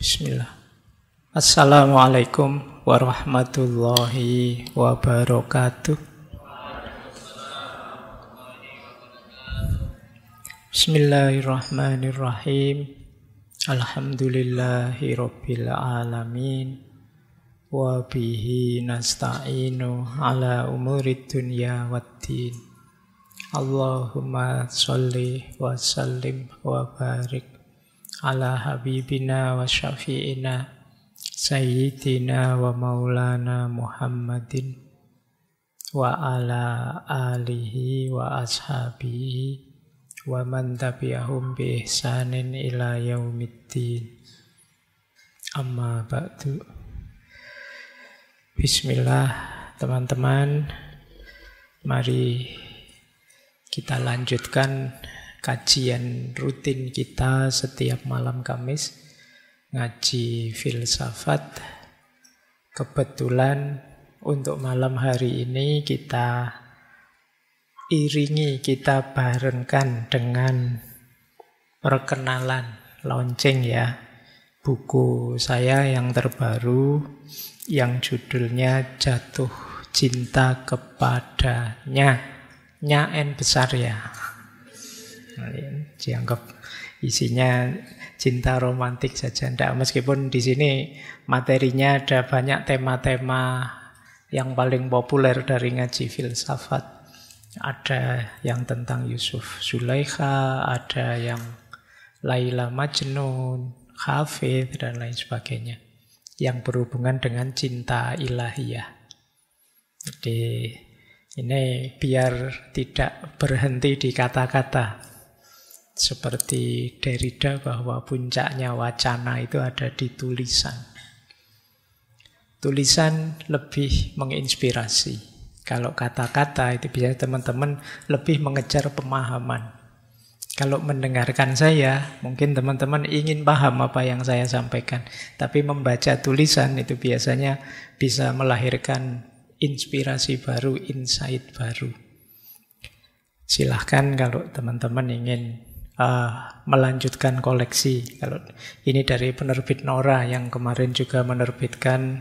Bismillah. Assalamualaikum warahmatullahi wabarakatuh. Bismillahirrahmanirrahim. Alhamdulillahi rabbil alamin. Wa bihi nasta'inu ala umurid dunya waddin. Allahumma sholli wa sallim wa barik ala habibina wa syafi'ina sayyidina wa maulana Muhammadin wa ala alihi wa ashabihi wa man tabi'ahum bi ihsanin ila yaumiddin. Amma ba'du. Bismillah, teman-teman. Mari kita lanjutkan kajian rutin kita setiap malam Kamis, ngaji filsafat. Kebetulan untuk malam hari ini kita iringi, kita barengkan dengan perkenalan, launching ya, buku saya yang terbaru yang judulnya Jatuh Cinta Kepadanya. Nya-en besar ya. Dianggap isinya cinta romantik saja. Nggak, meskipun di sini materinya ada banyak tema-tema yang paling populer dari ngaji filsafat. Ada yang tentang Yusuf Zulaikha, ada yang Laila Majnun, Hafidh, dan lain sebagainya. Yang berhubungan dengan cinta ilahiyah. Jadi ini biar tidak berhenti di kata-kata. Seperti Derrida bahwa puncaknya wacana itu ada di tulisan. Tulisan lebih menginspirasi. Kalau kata-kata itu biasanya teman-teman lebih mengejar pemahaman. Kalau mendengarkan saya, mungkin teman-teman ingin paham apa yang saya sampaikan. Tapi membaca tulisan itu biasanya bisa melahirkan inspirasi baru, insight baru. Silahkan kalau teman-teman ingin melanjutkan koleksi. Kalau ini dari penerbit Nora yang kemarin juga menerbitkan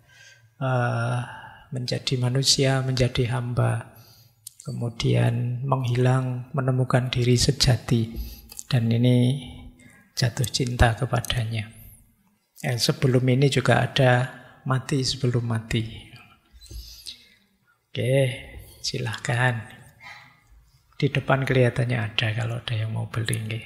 Menjadi Manusia, Menjadi Hamba. Kemudian Menghilang, Menemukan Diri Sejati. Dan ini Jatuh Cinta Kepadanya. Sebelum ini juga ada Mati Sebelum Mati. Oke, silahkan. Di depan kelihatannya ada kalau ada yang mau beli.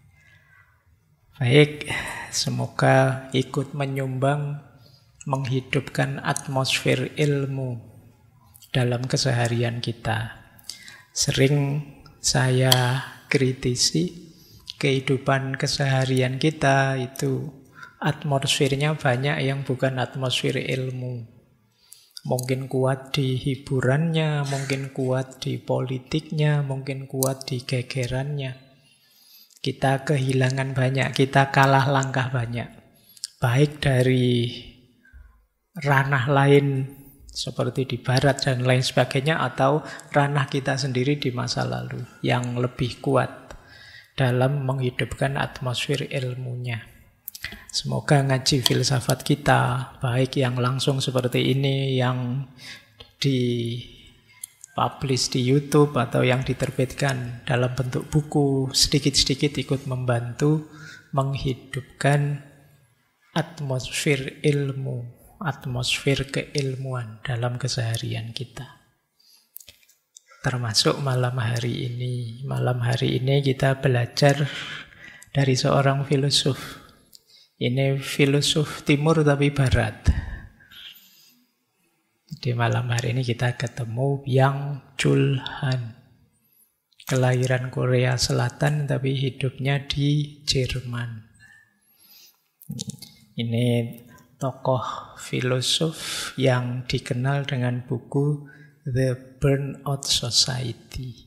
Baik, semoga ikut menyumbang menghidupkan atmosfer ilmu dalam keseharian kita. Sering saya kritisi kehidupan keseharian kita itu atmosfernya banyak yang bukan atmosfer ilmu. Mungkin kuat di hiburannya, mungkin kuat di politiknya, mungkin kuat di gegerannya. Kita kehilangan banyak, kita kalah langkah banyak. Baik dari ranah lain seperti di barat dan lain sebagainya, atau ranah kita sendiri di masa lalu yang lebih kuat dalam menghidupkan atmosfer ilmunya. Semoga ngaji filsafat kita, baik yang langsung seperti ini, yang dipublish di YouTube, atau yang diterbitkan dalam bentuk buku, sedikit-sedikit ikut membantu menghidupkan atmosfer ilmu, atmosfer keilmuan dalam keseharian kita. Termasuk malam hari ini. Malam hari ini kita belajar dari seorang filosof. Ini filosof timur tapi barat. Di malam hari ini kita ketemu Yang Chul Han. Kelahiran Korea Selatan tapi hidupnya di Jerman. Ini tokoh filosof yang dikenal dengan buku The Burnout Society.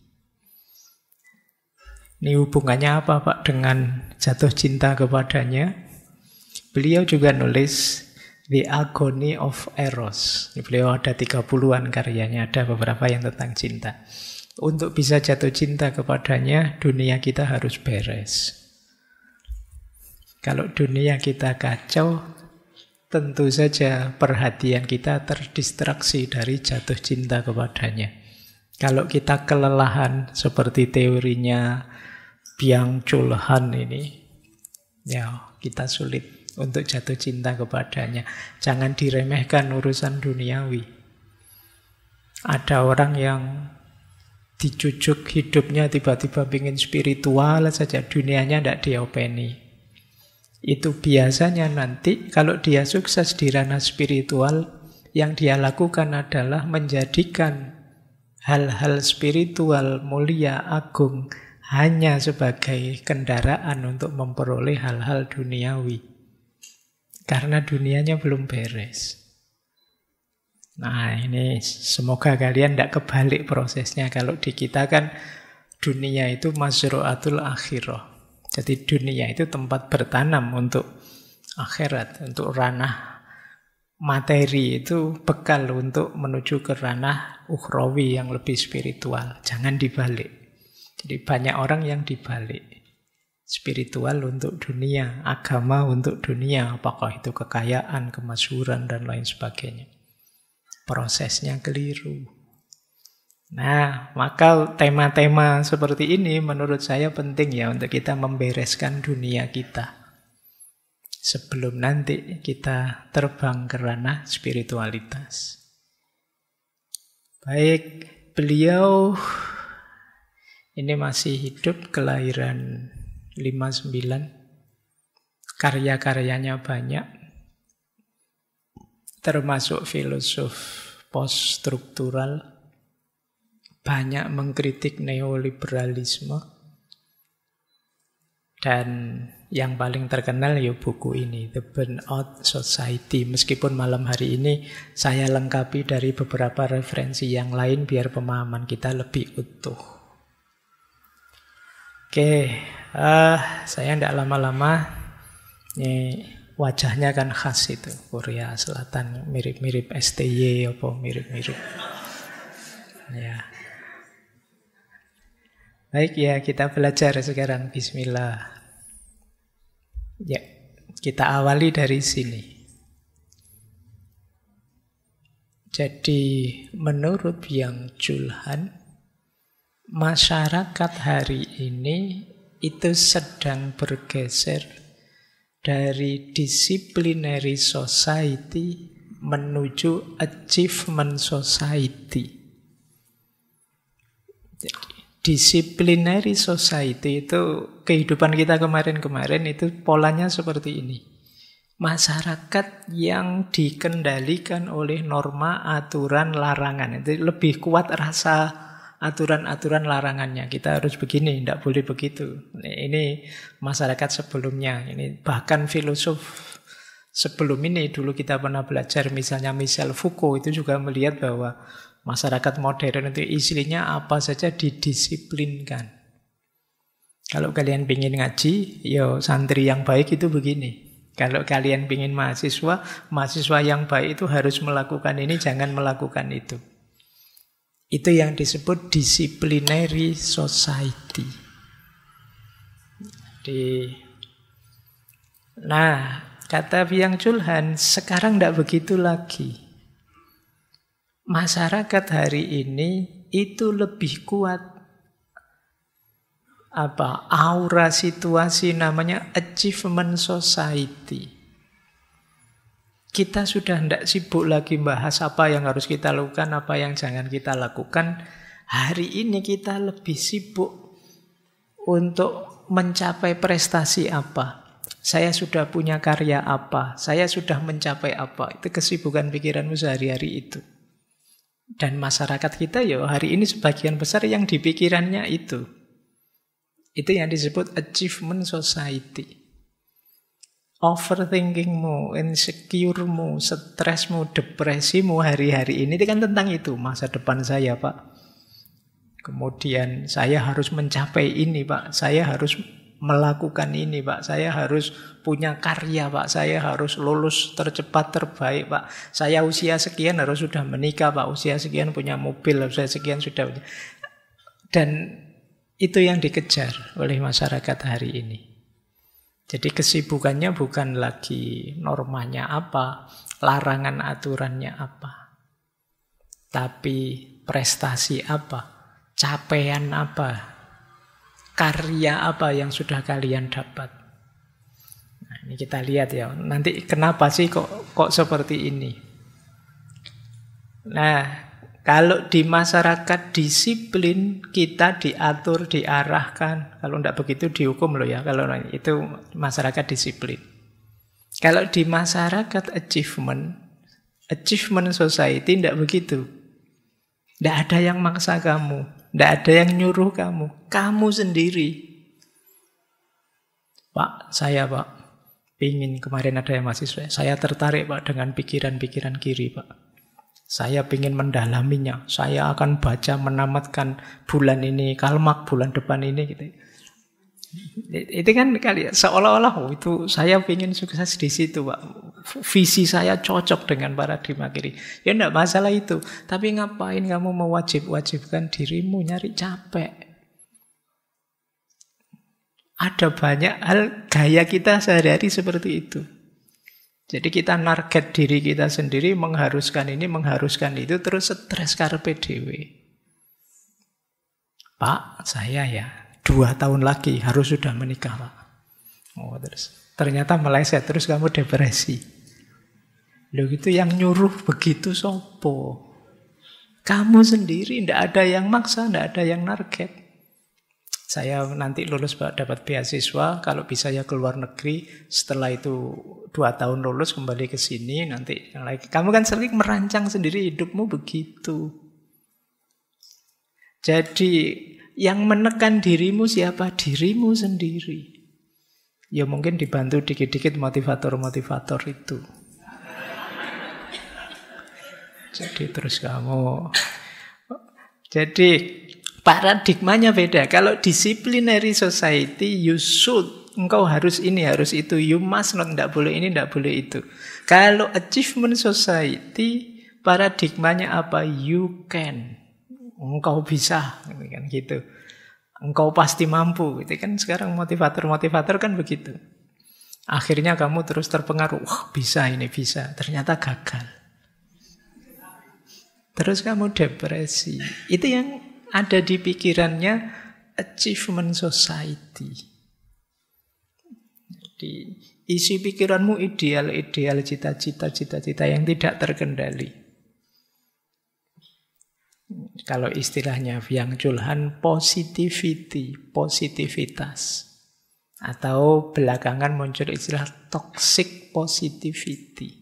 Ini hubungannya apa Pak dengan jatuh cinta kepadanya? Beliau juga nulis The Agony of Eros. Beliau ada 30-an karyanya, ada beberapa yang tentang cinta. Untuk bisa jatuh cinta kepadanya, dunia kita harus beres. Kalau dunia kita kacau, tentu saja perhatian kita terdistraksi dari jatuh cinta kepadanya. Kalau kita kelelahan seperti teorinya Byung Chul Han ini, ya kita sulit untuk jatuh cinta kepadanya. Jangan diremehkan urusan duniawi. Ada orang yang dijujuk hidupnya tiba-tiba ingin spiritual saja, dunianya tidak diopeni. Itu biasanya nanti kalau dia sukses di ranah spiritual, yang dia lakukan adalah menjadikan hal-hal spiritual mulia agung hanya sebagai kendaraan untuk memperoleh hal-hal duniawi. Karena dunianya belum beres. Nah ini semoga kalian tidak kebalik prosesnya. Kalau di kita kan dunia itu mazru'atul akhirah. Jadi dunia itu tempat bertanam untuk akhirat, untuk ranah materi, itu bekal untuk menuju ke ranah ukhrawi yang lebih spiritual. Jangan dibalik. Jadi banyak orang yang dibalik. Spiritual untuk dunia, agama untuk dunia, apakah itu kekayaan, kemasyhuran, dan lain sebagainya. Prosesnya keliru. Nah, maka tema-tema seperti ini menurut saya penting ya untuk kita membereskan dunia kita. Sebelum nanti kita terbang ke ranah spiritualitas. Baik, beliau ini masih hidup, kelahiran 59. Karya-karyanya banyak. Termasuk filosof post-struktural. Banyak mengkritik neoliberalisme. Dan yang paling terkenal ya buku ini, The Burnout Society. Meskipun malam hari ini saya lengkapi dari beberapa referensi yang lain biar pemahaman kita lebih utuh. Oke, saya tidak lama-lama. Ini wajahnya kan khas itu, Korea Selatan, mirip-mirip STY apa mirip-mirip. Ya. Baik ya, kita belajar sekarang. Bismillah. Ya, kita awali dari sini. Jadi menurut Byung Chul Han, masyarakat hari ini itu sedang bergeser dari disciplinary society menuju achievement society. Jadi disciplinary society itu kehidupan kita kemarin-kemarin itu polanya seperti ini. Masyarakat yang dikendalikan oleh norma, aturan, larangan. Itu lebih kuat rasa aturan-aturan larangannya. Kita harus begini, tidak boleh begitu. Ini masyarakat sebelumnya. Ini bahkan filosof sebelum ini dulu kita pernah belajar, misalnya Michel Foucault itu juga melihat bahwa masyarakat modern itu isinya apa saja didisiplinkan. Kalau kalian ingin ngaji, ya santri yang baik itu begini. Kalau kalian ingin mahasiswa, mahasiswa yang baik itu harus melakukan ini, jangan melakukan itu. Itu yang disebut disciplinary society. Nah, kata Byung Chul Han, sekarang tidak begitu lagi. Masyarakat hari ini itu lebih kuat aura situasi namanya achievement society. Kita sudah tidak sibuk lagi bahas apa yang harus kita lakukan, apa yang jangan kita lakukan. Hari ini kita lebih sibuk untuk mencapai prestasi apa. Saya sudah punya karya apa, saya sudah mencapai apa. Itu kesibukan pikiranmu sehari-hari itu. Dan masyarakat kita ya hari ini sebagian besar yang di pikirannya itu. Itu yang disebut achievement society. Overthinkingmu, insecuremu, stresmu, depresimu hari-hari ini kan tentang itu. Masa depan saya, Pak. Kemudian saya harus mencapai ini, Pak. Saya harus melakukan ini, Pak. Saya harus punya karya, Pak. Saya harus lulus tercepat terbaik, Pak. Saya usia sekian harus sudah menikah, Pak. Usia sekian punya mobil, usia sekian sudah. Dan itu yang dikejar oleh masyarakat hari ini. Jadi kesibukannya bukan lagi normanya apa, larangan aturannya apa, tapi prestasi apa, capaian apa, karya apa yang sudah kalian dapat. Nah, ini kita lihat ya, nanti kenapa sih kok seperti ini. Nah, kalau di masyarakat disiplin, kita diatur, diarahkan. Kalau tidak begitu dihukum loh ya, kalau itu masyarakat disiplin. Kalau di masyarakat achievement society tidak begitu. Tidak ada yang maksa kamu, tidak ada yang nyuruh kamu sendiri. Pak, pingin, kemarin ada yang mahasiswa, saya tertarik Pak dengan pikiran-pikiran kiri Pak. Saya ingin mendalaminya. Saya akan baca, menamatkan bulan ini, Karl Marx bulan depan ini gitu. Itu kan kali seolah-olah itu saya ingin sukses di situ, Pak. Visi saya cocok dengan paradigma kiri. Ya enggak masalah itu. Tapi ngapain kamu mewajibkan dirimu nyari capek? Ada banyak hal gaya kita sehari-hari seperti itu. Jadi kita narget diri kita sendiri, mengharuskan ini, mengharuskan itu, terus stres karepe dhewe. Pak, saya ya 2 tahun lagi harus sudah menikah, Pak. Oh, terus ternyata meleset, terus kamu depresi. Loh gitu yang nyuruh begitu sopo? Kamu sendiri, ndak ada yang maksa, ndak ada yang narget. Saya nanti lulus dapat beasiswa, kalau bisa ya keluar negeri, setelah itu 2 tahun lulus kembali ke sini, nanti yang lagi. Kamu kan sering merancang sendiri hidupmu begitu. Jadi yang menekan dirimu siapa? Dirimu sendiri. Ya mungkin dibantu dikit-dikit motivator-motivator itu. Jadi terus kamu. Jadi paradigmanya beda. Kalau disciplinary society, you should. Engkau harus ini, harus itu. You must not, tidak boleh ini, tidak boleh itu. Kalau achievement society, paradigmanya apa? You can. Engkau bisa. Kan gitu. Engkau pasti mampu. Itu kan sekarang motivator-motivator kan begitu. Akhirnya kamu terus terpengaruh. Wah, bisa ini, bisa. Ternyata gagal. Terus kamu depresi. Itu yang ada di pikirannya achievement society. Jadi isi pikiranmu ideal-ideal, cita-cita yang tidak terkendali. Kalau istilahnya Byung Chul Han, positivitas. Atau belakangan muncul istilah toxic positivity.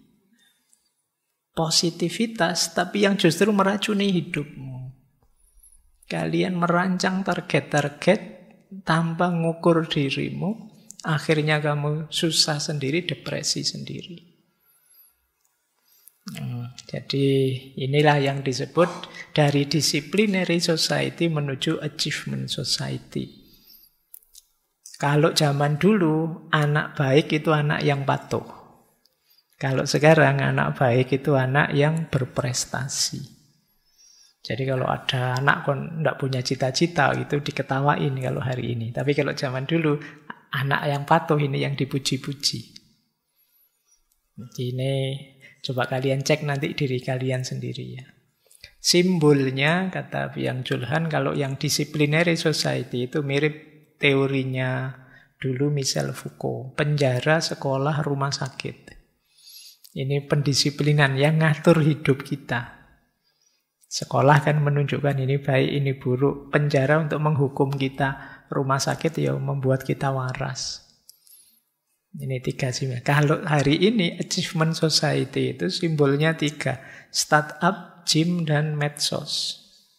Positivitas tapi yang justru meracuni hidupmu. Kalian merancang target-target tanpa ngukur dirimu, akhirnya kamu susah sendiri, depresi sendiri. Jadi inilah yang disebut dari disciplinary society menuju achievement society. Kalau zaman dulu, anak baik itu anak yang patuh. Kalau sekarang, anak baik itu anak yang berprestasi. Jadi kalau ada anak kon tidak punya cita-cita itu diketawain kalau hari ini. Tapi kalau zaman dulu anak yang patuh ini yang dipuji-puji. Ini coba kalian cek nanti diri kalian sendiri ya. Simbolnya kata Byung Chul Han kalau yang disciplinary society itu mirip teorinya dulu Michel Foucault, penjara, sekolah, rumah sakit. Ini pendisiplinan yang ngatur hidup kita. Sekolah kan menunjukkan ini baik, ini buruk. Penjara untuk menghukum kita. Rumah sakit ya membuat kita waras. Ini 3 simbol. Kalau hari ini achievement society itu simbolnya 3. Startup, gym, dan medsos.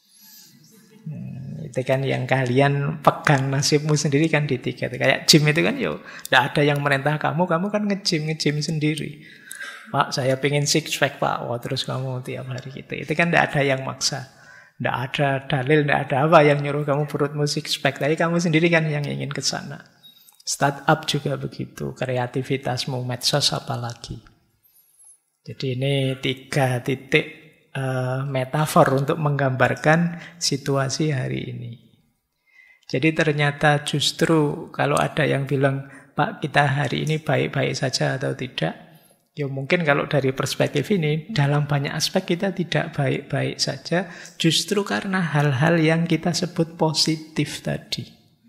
Itu kan yang kalian pegang nasibmu sendiri kan di 3. Kayak gym itu kan ya tidak ada yang merintah kamu kan nge-gym sendiri. Pak, saya pengen six pack, Pak. Wah, terus kamu tiap hari gitu. Itu kan tidak ada yang maksa. Tidak ada dalil, tidak ada apa yang nyuruh kamu perutmu six pack. Tapi kamu sendiri kan yang ingin ke sana. Startup juga begitu. Kreativitasmu, medsos apalagi. Jadi ini 3 titik metafor untuk menggambarkan situasi hari ini. Jadi ternyata justru kalau ada yang bilang Pak, kita hari ini baik-baik saja atau tidak? Ya mungkin kalau dari perspektif ini, dalam banyak aspek kita tidak baik-baik saja, justru karena hal-hal yang kita sebut positif tadi.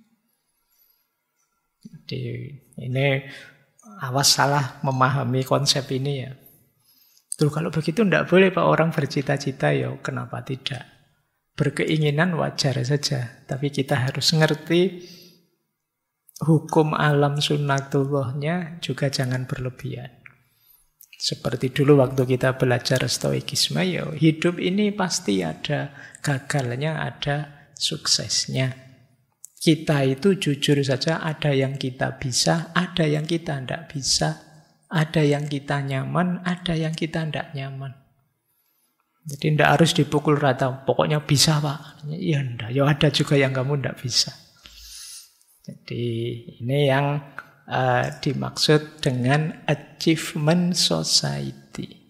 Jadi ini awas salah memahami konsep ini ya. Tuh kalau begitu tidak boleh Pak orang bercita-cita, ya kenapa tidak? Berkeinginan wajar saja, tapi kita harus ngerti hukum alam sunnatullahnya juga jangan berlebihan. Seperti dulu waktu kita belajar stoikisme, ya hidup ini pasti ada gagalnya, ada suksesnya. Kita itu jujur saja ada yang kita bisa, ada yang kita tidak bisa. Ada yang kita nyaman, ada yang kita tidak nyaman. Jadi tidak harus dipukul rata. Pokoknya bisa Pak. Ya enggak. Ya ada juga yang kamu tidak bisa. Jadi ini yang dimaksud dengan achievement society.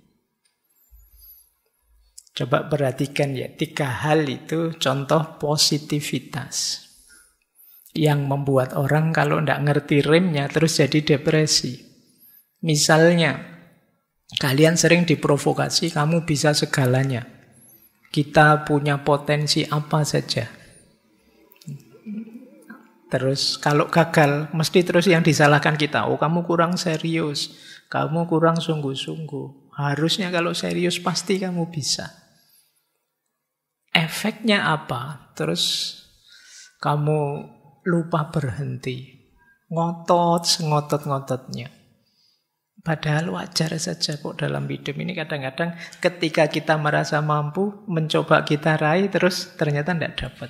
Coba perhatikan ya. 3 hal itu contoh positivitas. Yang membuat orang kalau tidak ngerti remnya terus jadi depresi. Misalnya, kalian sering diprovokasi, kamu bisa segalanya. Kita punya potensi apa saja. Terus kalau gagal, mesti terus yang disalahkan kita. Oh, kamu kurang serius, kamu kurang sungguh-sungguh. Harusnya kalau serius pasti kamu bisa. Efeknya apa? Terus kamu lupa berhenti. Ngotot, sengotot-ngototnya. Padahal wajar saja kok dalam hidup ini kadang-kadang ketika kita merasa mampu, mencoba kita raih, terus ternyata tidak dapat.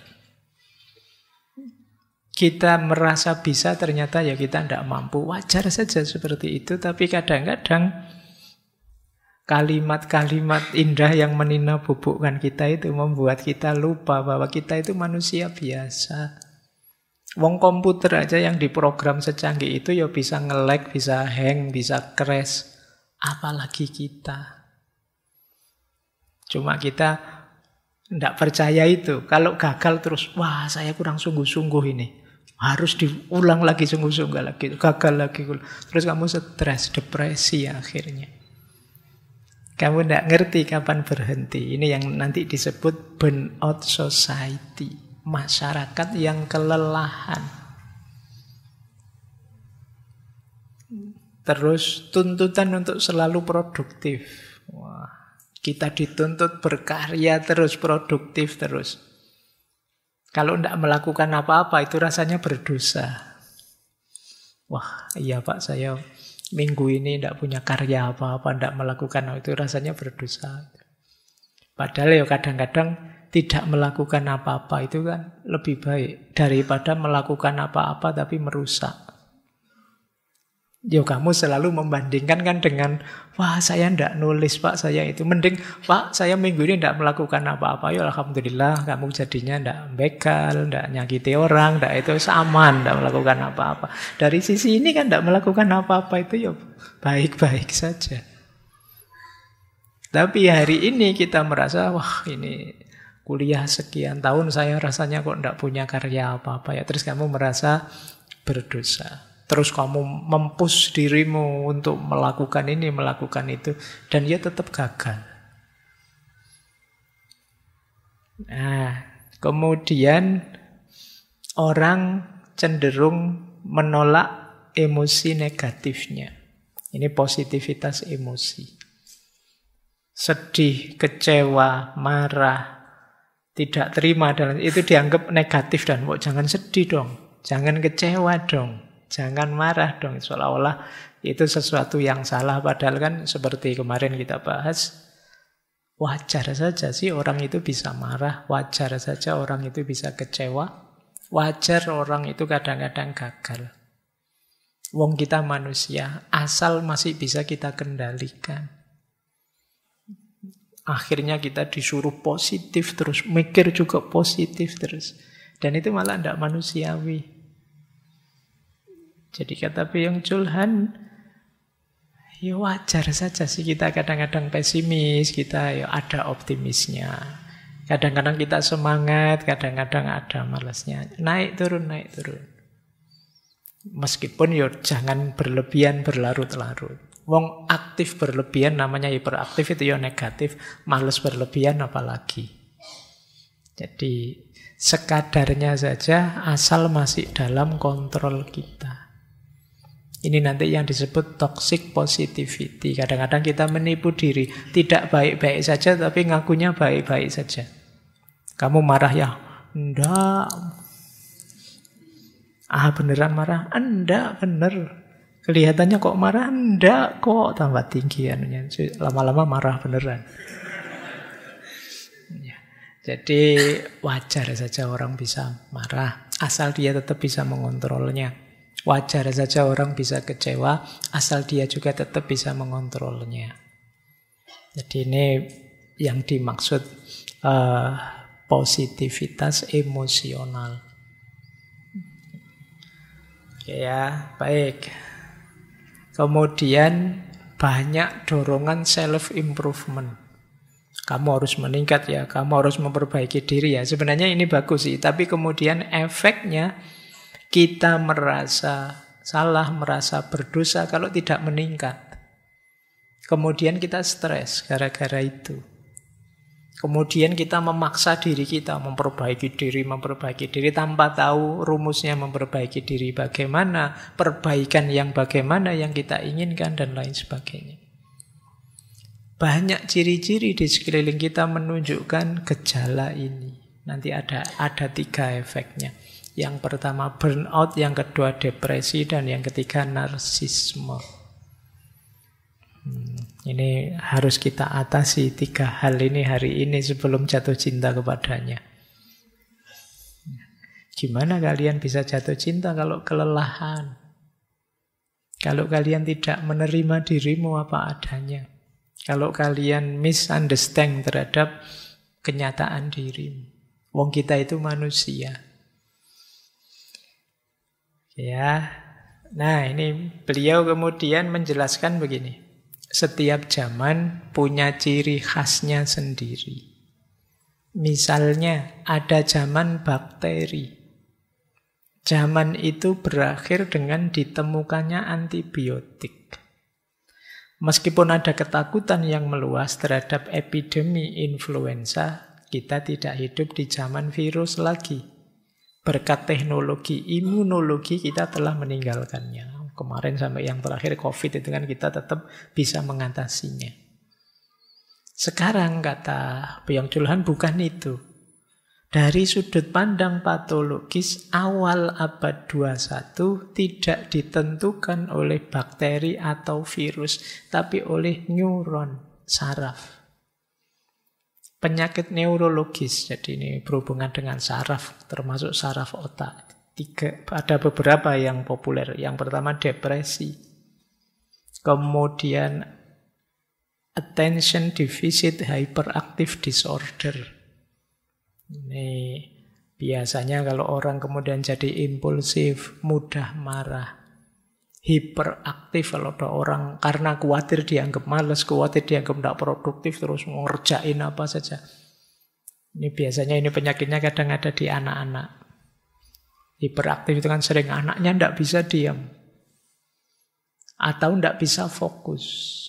Kita merasa bisa, ternyata ya kita tidak mampu. Wajar saja seperti itu, tapi kadang-kadang kalimat-kalimat indah yang menina bubukkan kita itu membuat kita lupa bahwa kita itu manusia biasa. Wong komputer aja yang diprogram secanggih itu ya bisa nge-lag, bisa hang, bisa crash. Apalagi kita. Cuma kita tidak percaya itu. Kalau gagal terus, wah saya kurang sungguh-sungguh ini. Harus diulang lagi sungguh-sungguh lagi. Gagal lagi. Terus kamu stres, depresi akhirnya. Kamu tidak ngerti kapan berhenti. Ini yang nanti disebut burnout society. Masyarakat yang kelelahan. Terus tuntutan untuk selalu produktif. Wah, kita dituntut berkarya terus, produktif terus. Kalau tidak melakukan apa-apa itu rasanya berdosa. Wah, iya Pak, saya minggu ini tidak punya karya apa-apa, tidak melakukan itu rasanya berdosa. Padahal ya kadang-kadang tidak melakukan apa-apa itu kan lebih baik daripada melakukan apa-apa tapi merusak. Ya kamu selalu membandingkan kan dengan, wah saya tidak nulis Pak, saya itu. Mending, Pak saya minggu ini tidak melakukan apa-apa. Ya Alhamdulillah kamu jadinya tidak begal, tidak nyakiti orang, tidak itu aman, tidak melakukan apa-apa. Dari sisi ini kan tidak melakukan apa-apa itu ya baik-baik saja. Tapi hari ini kita merasa, wah ini kuliah sekian tahun saya rasanya kok tidak punya karya apa-apa ya. Terus kamu merasa berdosa. Terus kamu mempush dirimu untuk melakukan ini, melakukan itu. Dan dia tetap gagal. Nah, kemudian orang cenderung menolak emosi negatifnya. Ini positivitas emosi. Sedih, kecewa, marah, tidak terima, dan itu dianggap negatif. Dan jangan sedih dong, jangan kecewa dong, jangan marah dong. Seolah-olah itu sesuatu yang salah. Padahal kan seperti kemarin kita bahas, wajar saja sih orang itu bisa marah, wajar saja orang itu bisa kecewa, wajar orang itu kadang-kadang gagal. Wong kita manusia, asal masih bisa kita kendalikan. Akhirnya kita disuruh positif terus, mikir juga positif terus. Dan itu malah tidak manusiawi. Jadi kata Byung Chul Han, ya wajar saja sih kita kadang-kadang pesimis, kita ya ada optimisnya. Kadang-kadang kita semangat, kadang-kadang ada malasnya. Naik turun, naik turun. Meskipun yo jangan berlebihan berlarut-larut. Wong aktif berlebihan namanya hiperaktif, itu yo negatif. Males berlebihan apalagi. Jadi sekadarnya saja asal masih dalam kontrol kita. Ini nanti yang disebut toxic positivity. Kadang-kadang kita menipu diri. Tidak baik-baik saja tapi ngakunya baik-baik saja. Kamu marah ya? Enggak. Ah beneran marah? Enggak, bener. Kelihatannya kok marah? Enggak kok. Tambah tinggi anunya. Lama-lama marah beneran. Ya. Jadi wajar saja orang bisa marah. Asal dia tetap bisa mengontrolnya. Wajar saja orang bisa kecewa. Asal dia juga tetap bisa mengontrolnya. Jadi ini yang dimaksud positivitas emosional. Ya, baik. Kemudian banyak dorongan self-improvement. Kamu harus meningkat ya, kamu harus memperbaiki diri ya. Sebenarnya ini bagus sih, tapi kemudian efeknya kita merasa salah, merasa berdosa kalau tidak meningkat. Kemudian kita stres gara-gara itu. Kemudian kita memaksa diri kita memperbaiki diri tanpa tahu rumusnya memperbaiki diri bagaimana, perbaikan yang bagaimana yang kita inginkan dan lain sebagainya. Banyak ciri-ciri di sekeliling kita menunjukkan gejala ini. Nanti ada 3 efeknya. Yang pertama burnout, yang kedua depresi, dan yang ketiga narsisme. Ini harus kita atasi 3 hal ini hari ini sebelum jatuh cinta kepadanya. Gimana kalian bisa jatuh cinta kalau kelelahan? Kalau kalian tidak menerima dirimu apa adanya? Kalau kalian misunderstand terhadap kenyataan dirimu? Wong kita itu manusia. Ya. Nah, ini beliau kemudian menjelaskan begini. Setiap zaman punya ciri khasnya sendiri. Misalnya ada zaman bakteri. Zaman itu berakhir dengan ditemukannya antibiotik. Meskipun ada ketakutan yang meluas terhadap epidemi influenza, kita tidak hidup di zaman virus lagi. Berkat teknologi imunologi kita telah meninggalkannya. Kemarin sampai yang terakhir COVID itu kan kita tetap bisa mengatasinya. Sekarang kata Byung Chul Han bukan itu. Dari sudut pandang patologis awal abad 21 tidak ditentukan oleh bakteri atau virus, tapi oleh neuron, saraf. Penyakit neurologis, jadi ini berhubungan dengan saraf, termasuk saraf otak. Ada beberapa yang populer. Yang pertama depresi. Kemudian attention deficit hyperactive disorder. Ini biasanya kalau orang kemudian jadi impulsif, mudah marah. Hiperaktif kalau ada orang karena khawatir dianggap malas, khawatir dianggap tidak produktif, terus ngerjain apa saja. Ini biasanya ini penyakitnya kadang ada di anak-anak. Hiperaktif itu kan sering anaknya tidak bisa diam. Atau tidak bisa fokus.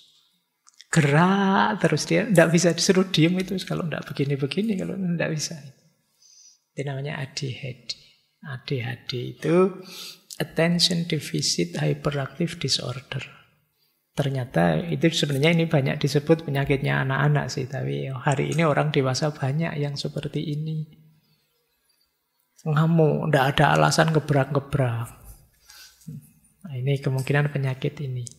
Gerak terus dia tidak bisa disuruh diam itu kalau tidak begini-begini, kalau tidak bisa. Itu namanya ADHD. ADHD itu Attention Deficit Hyperactive Disorder. Ternyata itu sebenarnya ini banyak disebut penyakitnya anak-anak sih. Tapi hari ini orang dewasa banyak yang seperti ini. Ngamuk, tidak ada alasan gebrak-gebrak. Nah, ini kemungkinan penyakit ini.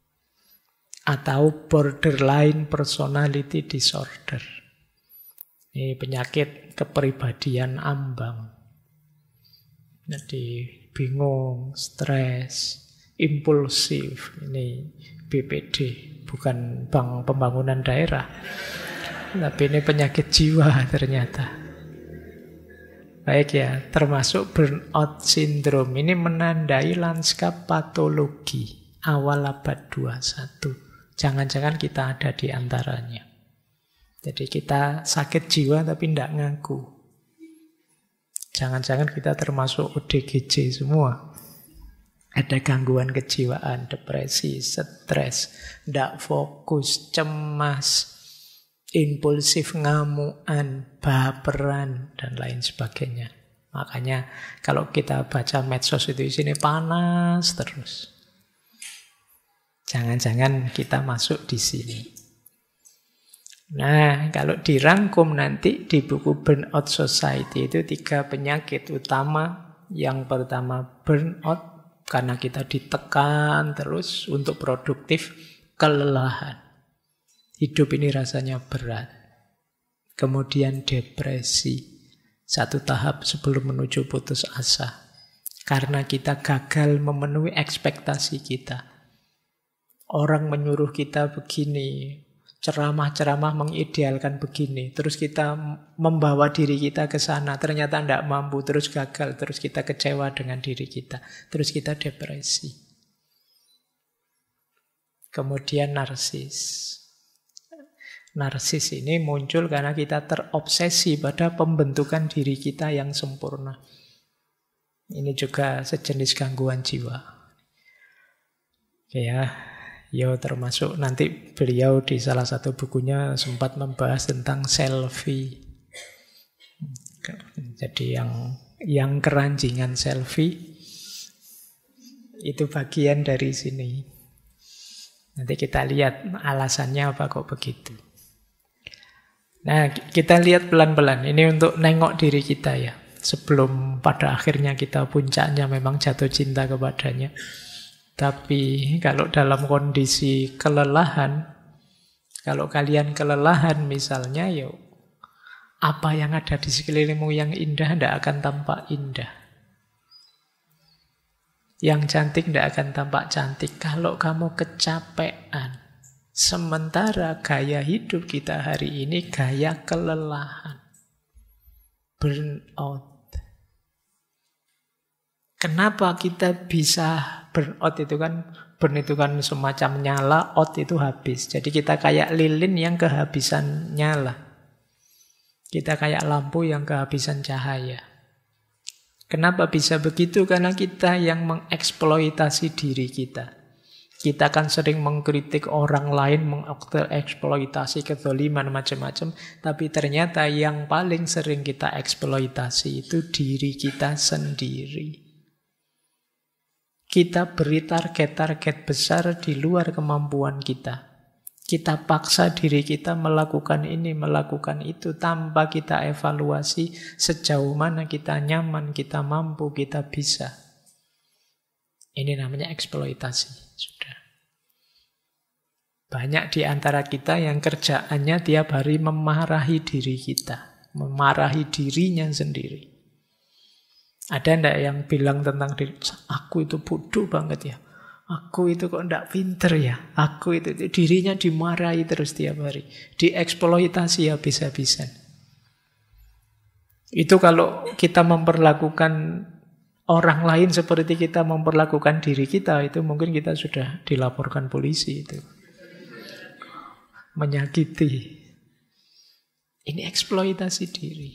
Atau borderline personality disorder. Ini penyakit kepribadian ambang. Jadi bingung, stres, impulsif. Ini BPD, bukan Bank Pembangunan Daerah. Tapi ini penyakit jiwa ternyata. Baik ya, termasuk burnout syndrome. Ini menandai lanskap patologi awal abad 21. Jangan-jangan kita ada di antaranya. Jadi kita sakit jiwa tapi tidak ngaku. Jangan-jangan kita termasuk ODGJ semua. Ada gangguan kejiwaan, depresi, stres, tidak fokus, cemas, impulsif, ngamuan, baperan, dan lain sebagainya. Makanya kalau kita baca medsos itu isinya panas terus. Jangan-jangan kita masuk di sini. Nah, kalau dirangkum nanti di buku Burnout Society itu 3 penyakit utama. Yang pertama burnout, karena kita ditekan terus untuk produktif, kelelahan. Hidup ini rasanya berat. Kemudian depresi. Satu tahap sebelum menuju putus asa. Karena kita gagal memenuhi ekspektasi kita. Orang menyuruh kita begini, ceramah-ceramah mengidealkan begini, terus kita membawa diri kita ke sana, ternyata tidak mampu, terus gagal, terus kita kecewa dengan diri kita, terus kita depresi. Kemudian narsis. Narsis ini muncul karena kita terobsesi pada pembentukan diri kita yang sempurna. Ini juga sejenis gangguan jiwa. Ya, termasuk nanti beliau di salah satu bukunya sempat membahas tentang selfie. Jadi yang keranjingan selfie itu bagian dari sini. Nanti kita lihat alasannya apa kok begitu. Nah, kita lihat pelan-pelan. Ini untuk nengok diri kita ya. Sebelum pada akhirnya kita puncaknya memang jatuh cinta kepadanya. Tapi kalau dalam kondisi kelelahan, kalau kalian kelelahan misalnya, yuk, apa yang ada di sekelilingmu yang indah tidak akan tampak indah. Yang cantik tidak akan tampak cantik kalau kamu kecapean. Sementara gaya hidup kita hari ini gaya kelelahan. Burnout. Kenapa kita bisa burnout itu kan? Burn itu kan semacam nyala, out itu habis. Jadi kita kayak lilin yang kehabisan nyala. Kita kayak lampu yang kehabisan cahaya. Kenapa bisa begitu? Karena kita yang mengeksploitasi diri kita. Kita kan sering mengkritik orang lain, mengeksploitasi kezaliman macam-macam, tapi ternyata yang paling sering kita eksploitasi itu diri kita sendiri. Kita beri target-target besar di luar kemampuan kita. Kita paksa diri kita melakukan ini, melakukan itu, tanpa kita evaluasi sejauh mana kita nyaman, kita mampu, kita bisa. Ini namanya eksploitasi. Sudah. Banyak di antara kita yang kerjaannya tiap hari memarahi diri kita. Memarahi dirinya sendiri. Ada enggak yang bilang tentang diri, aku itu bodoh banget ya. Aku itu kok enggak pinter ya. Aku itu dirinya dimarahi terus tiap hari. Dieksploitasi habis-habisan. Itu kalau kita memperlakukan orang lain seperti kita memperlakukan diri kita, itu mungkin kita sudah dilaporkan polisi itu. Menyakiti. Ini eksploitasi diri.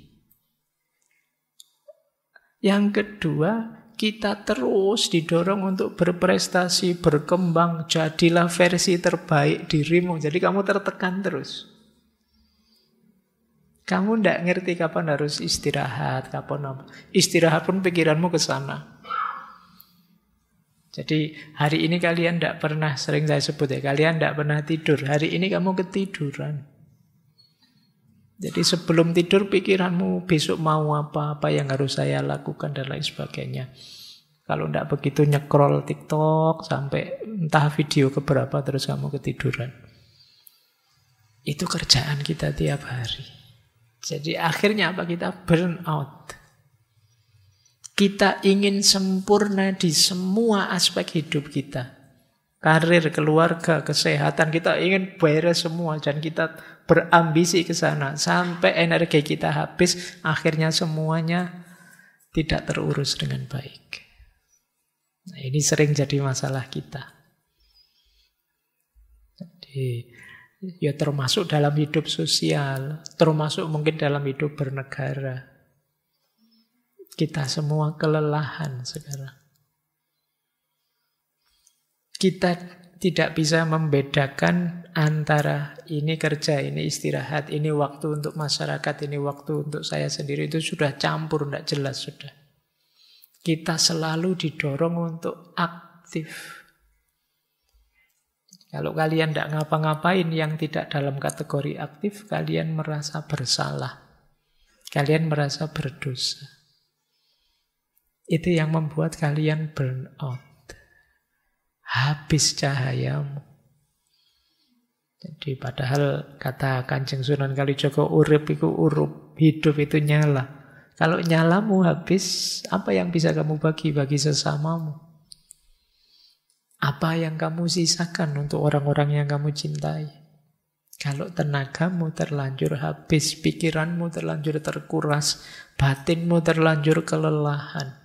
Yang kedua, kita terus didorong untuk berprestasi, berkembang, jadilah versi terbaik dirimu. Jadi kamu tertekan terus. Kamu tidak ngerti kapan harus istirahat, kapan apa. Istirahat pun pikiranmu ke sana. Jadi hari ini kalian tidak pernah, sering saya sebut ya, kalian tidak pernah tidur. Hari ini kamu ketiduran. Jadi sebelum tidur pikiranmu besok mau apa yang harus saya lakukan dan lain sebagainya. Kalau tidak begitu nyekrol TikTok sampai entah video keberapa terus kamu ketiduran. Itu kerjaan kita tiap hari. Jadi akhirnya apa? Kita burn out. Kita ingin sempurna di semua aspek hidup kita. Karir, keluarga, kesehatan, kita ingin beres semua. Dan kita berambisi ke sana. Sampai energi kita habis, akhirnya semuanya tidak terurus dengan baik. Nah, ini sering jadi masalah kita. Jadi, ya termasuk dalam hidup sosial, termasuk mungkin dalam hidup bernegara. Kita semua kelelahan sekarang. Kita tidak bisa membedakan antara ini kerja, ini istirahat, ini waktu untuk masyarakat, ini waktu untuk saya sendiri. Itu sudah campur, tidak jelas sudah. Kita selalu didorong untuk aktif. Kalau kalian tidak ngapa-ngapain yang tidak dalam kategori aktif, kalian merasa bersalah. Kalian merasa berdosa. Itu yang membuat kalian burn out. Habis cahayamu. Jadi padahal kata Kanjeng Sunan Kalijaga, urip itu urup, hidup itu nyala. Kalau nyalamu habis, apa yang bisa kamu bagi sesamamu? Apa yang kamu sisakan untuk orang-orang yang kamu cintai? Kalau tenagamu terlanjur habis, pikiranmu terlanjur terkuras, batinmu terlanjur kelelahan.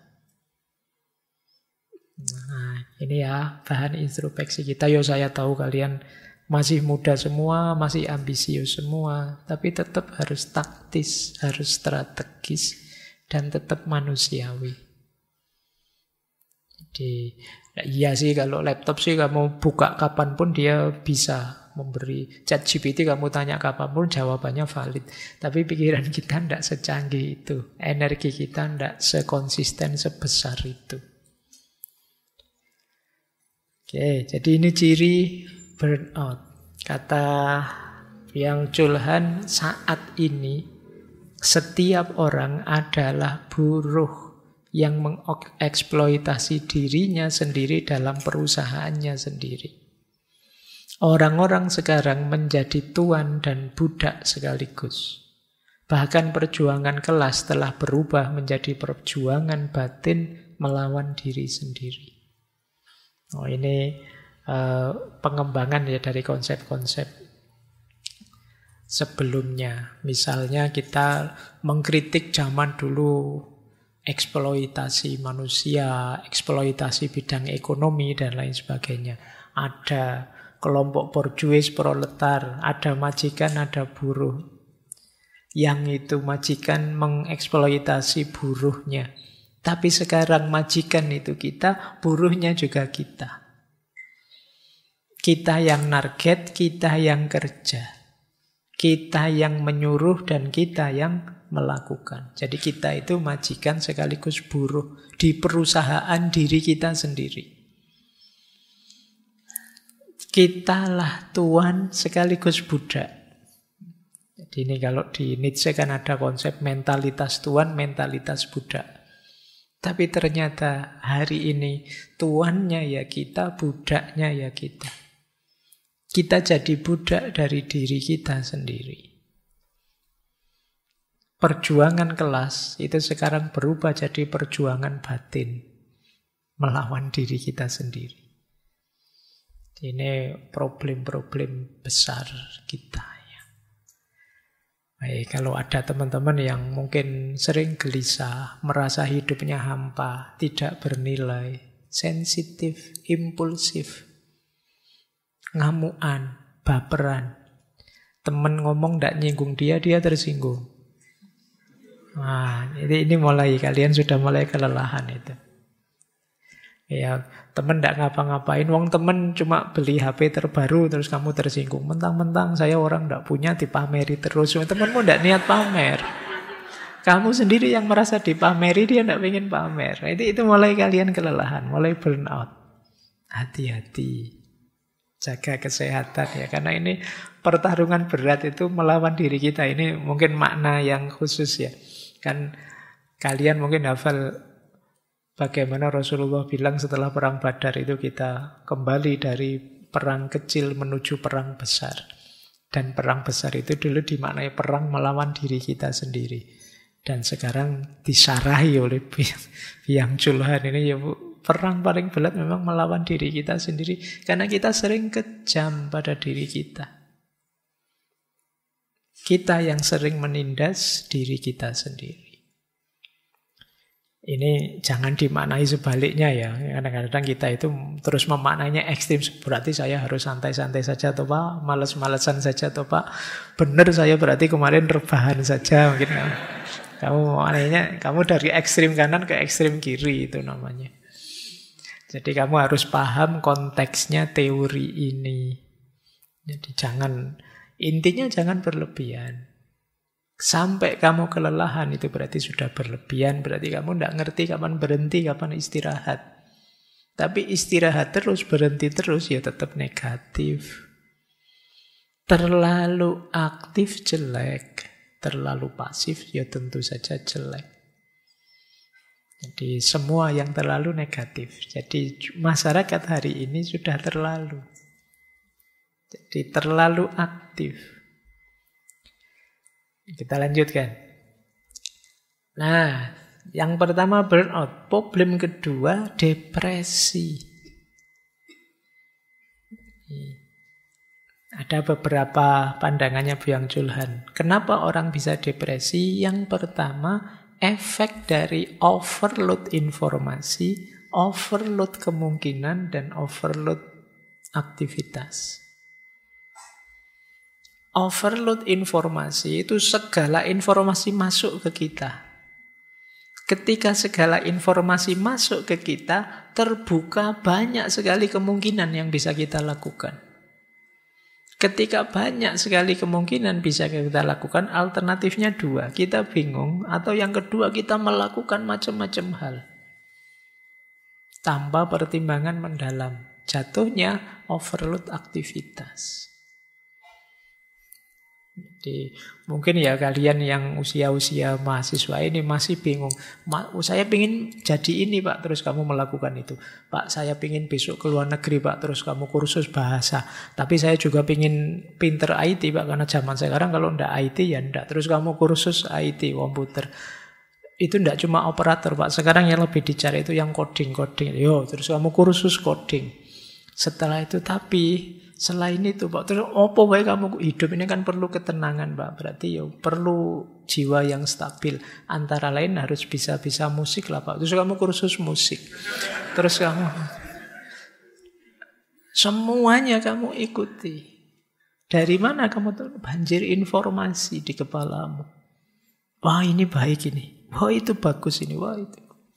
Nah, ini ya bahan introspeksi kita. Yo, saya tahu kalian masih muda semua, masih ambisius semua, tapi tetap harus taktis, harus strategis, dan tetap manusiawi. Jadi iya sih, kalau laptop sih kamu buka kapanpun dia bisa memberi. ChatGPT kamu tanya kapanpun jawabannya valid. Tapi pikiran kita tidak secanggih itu. Energi kita tidak sekonsisten sebesar itu. Oke, jadi ini ciri burnout. Kata yang Chul Han, saat ini setiap orang adalah buruh yang mengeksploitasi dirinya sendiri dalam perusahaannya sendiri. Orang-orang sekarang menjadi tuan dan budak sekaligus. Bahkan perjuangan kelas telah berubah menjadi perjuangan batin melawan diri sendiri. Oh, ini pengembangan ya dari konsep-konsep sebelumnya. Misalnya kita mengkritik zaman dulu eksploitasi manusia, eksploitasi bidang ekonomi, dan lain sebagainya. Ada kelompok borjuis, proletar, ada majikan, ada buruh. Yang itu majikan mengeksploitasi buruhnya. Tapi sekarang majikan itu kita, buruhnya juga kita. Kita yang target, kita yang kerja. Kita yang menyuruh dan kita yang melakukan. Jadi kita itu majikan sekaligus buruh di perusahaan diri kita sendiri. Kitalah tuan sekaligus budak. Jadi ini kalau di Nietzsche kan ada konsep mentalitas tuan, mentalitas budak. Tapi ternyata hari ini tuannya ya kita, budaknya ya kita. Kita jadi budak dari diri kita sendiri. Perjuangan kelas itu sekarang berubah jadi perjuangan batin melawan diri kita sendiri. Ini problem-problem besar kita ya. Baik, kalau ada teman-teman yang mungkin sering gelisah, merasa hidupnya hampa, tidak bernilai, sensitif, impulsif, ngamuan, baperan, teman ngomong tidak nyinggung dia tersinggung. Nah, ini mulai, kalian sudah mulai kelelahan itu. Ya, teman tidak ngapa-ngapain, wong teman cuma beli HP terbaru terus kamu tersinggung. Mentang-mentang saya orang tidak punya dipameri terus. Temanmu tidak niat pamer. Kamu sendiri yang merasa dipameri, dia tidak ingin pamer. Itu mulai kalian kelelahan, mulai burn out. Hati-hati. Jaga kesehatan ya, karena ini pertarungan berat itu melawan diri kita. Ini mungkin makna yang khusus ya. Kan kalian mungkin hafal bagaimana Rasulullah bilang setelah perang Badar itu kita kembali dari perang kecil menuju perang besar. Dan perang besar itu dulu dimaknai perang melawan diri kita sendiri. Dan sekarang disarahi oleh Yang Chul Han ini ya Bu, perang paling berat memang melawan diri kita sendiri. Karena kita sering kejam pada diri kita. Kita yang sering menindas diri kita sendiri. Ini jangan dimaknai sebaliknya ya. Kadang-kadang kita itu terus memaknainya ekstrim. Berarti saya harus santai-santai saja atau Pak, males-malesan saja atau Pak. Benar saya berarti kemarin rebahan saja mungkin. Kamu maknanya kamu dari ekstrim kanan ke ekstrim kiri itu namanya. Jadi kamu harus paham konteksnya teori ini. Jadi intinya jangan berlebihan. Sampai kamu kelelahan itu berarti sudah berlebihan, berarti kamu tidak ngerti kapan berhenti, kapan istirahat. Tapi istirahat terus, berhenti terus ya tetap negatif. Terlalu aktif jelek, terlalu pasif ya tentu saja jelek. Jadi semua yang terlalu negatif. Jadi masyarakat hari ini sudah terlalu. Jadi terlalu aktif. Kita lanjutkan. Nah, yang pertama burnout. Problem kedua depresi. Ada beberapa pandangannya Byung Chul Han. Kenapa orang bisa depresi? Yang pertama, efek dari overload informasi, overload kemungkinan, dan overload aktivitas. Overload informasi itu segala informasi masuk ke kita. Ketika segala informasi masuk ke kita, terbuka banyak sekali kemungkinan yang bisa kita lakukan. Ketika banyak sekali kemungkinan bisa kita lakukan, alternatifnya dua. Kita bingung, atau yang kedua kita melakukan macam-macam hal. Tanpa pertimbangan mendalam. Jatuhnya overload aktivitas. Jadi mungkin ya kalian yang usia-usia mahasiswa ini masih bingung. Saya ingin jadi ini Pak, terus kamu melakukan itu. Pak, saya ingin besok ke luar negeri Pak, terus kamu kursus bahasa. Tapi saya juga ingin pinter IT Pak, karena zaman sekarang kalau ndak IT ya ndak. Terus kamu kursus IT, komputer. Itu ndak cuma operator Pak, sekarang yang lebih dicari itu yang coding. Yo, terus kamu kursus coding. Setelah itu tapi selain itu Pak, terus opo wae kamu hidup ini kan perlu ketenangan Pak. Berarti ya perlu jiwa yang stabil. Antara lain harus bisa musik lah Pak. Terus kamu kursus musik. Terus kamu semuanya kamu ikuti. Dari mana kamu tahu? Banjir informasi di kepalamu. Wah ini baik ini. Wah itu bagus ini. Wah itu.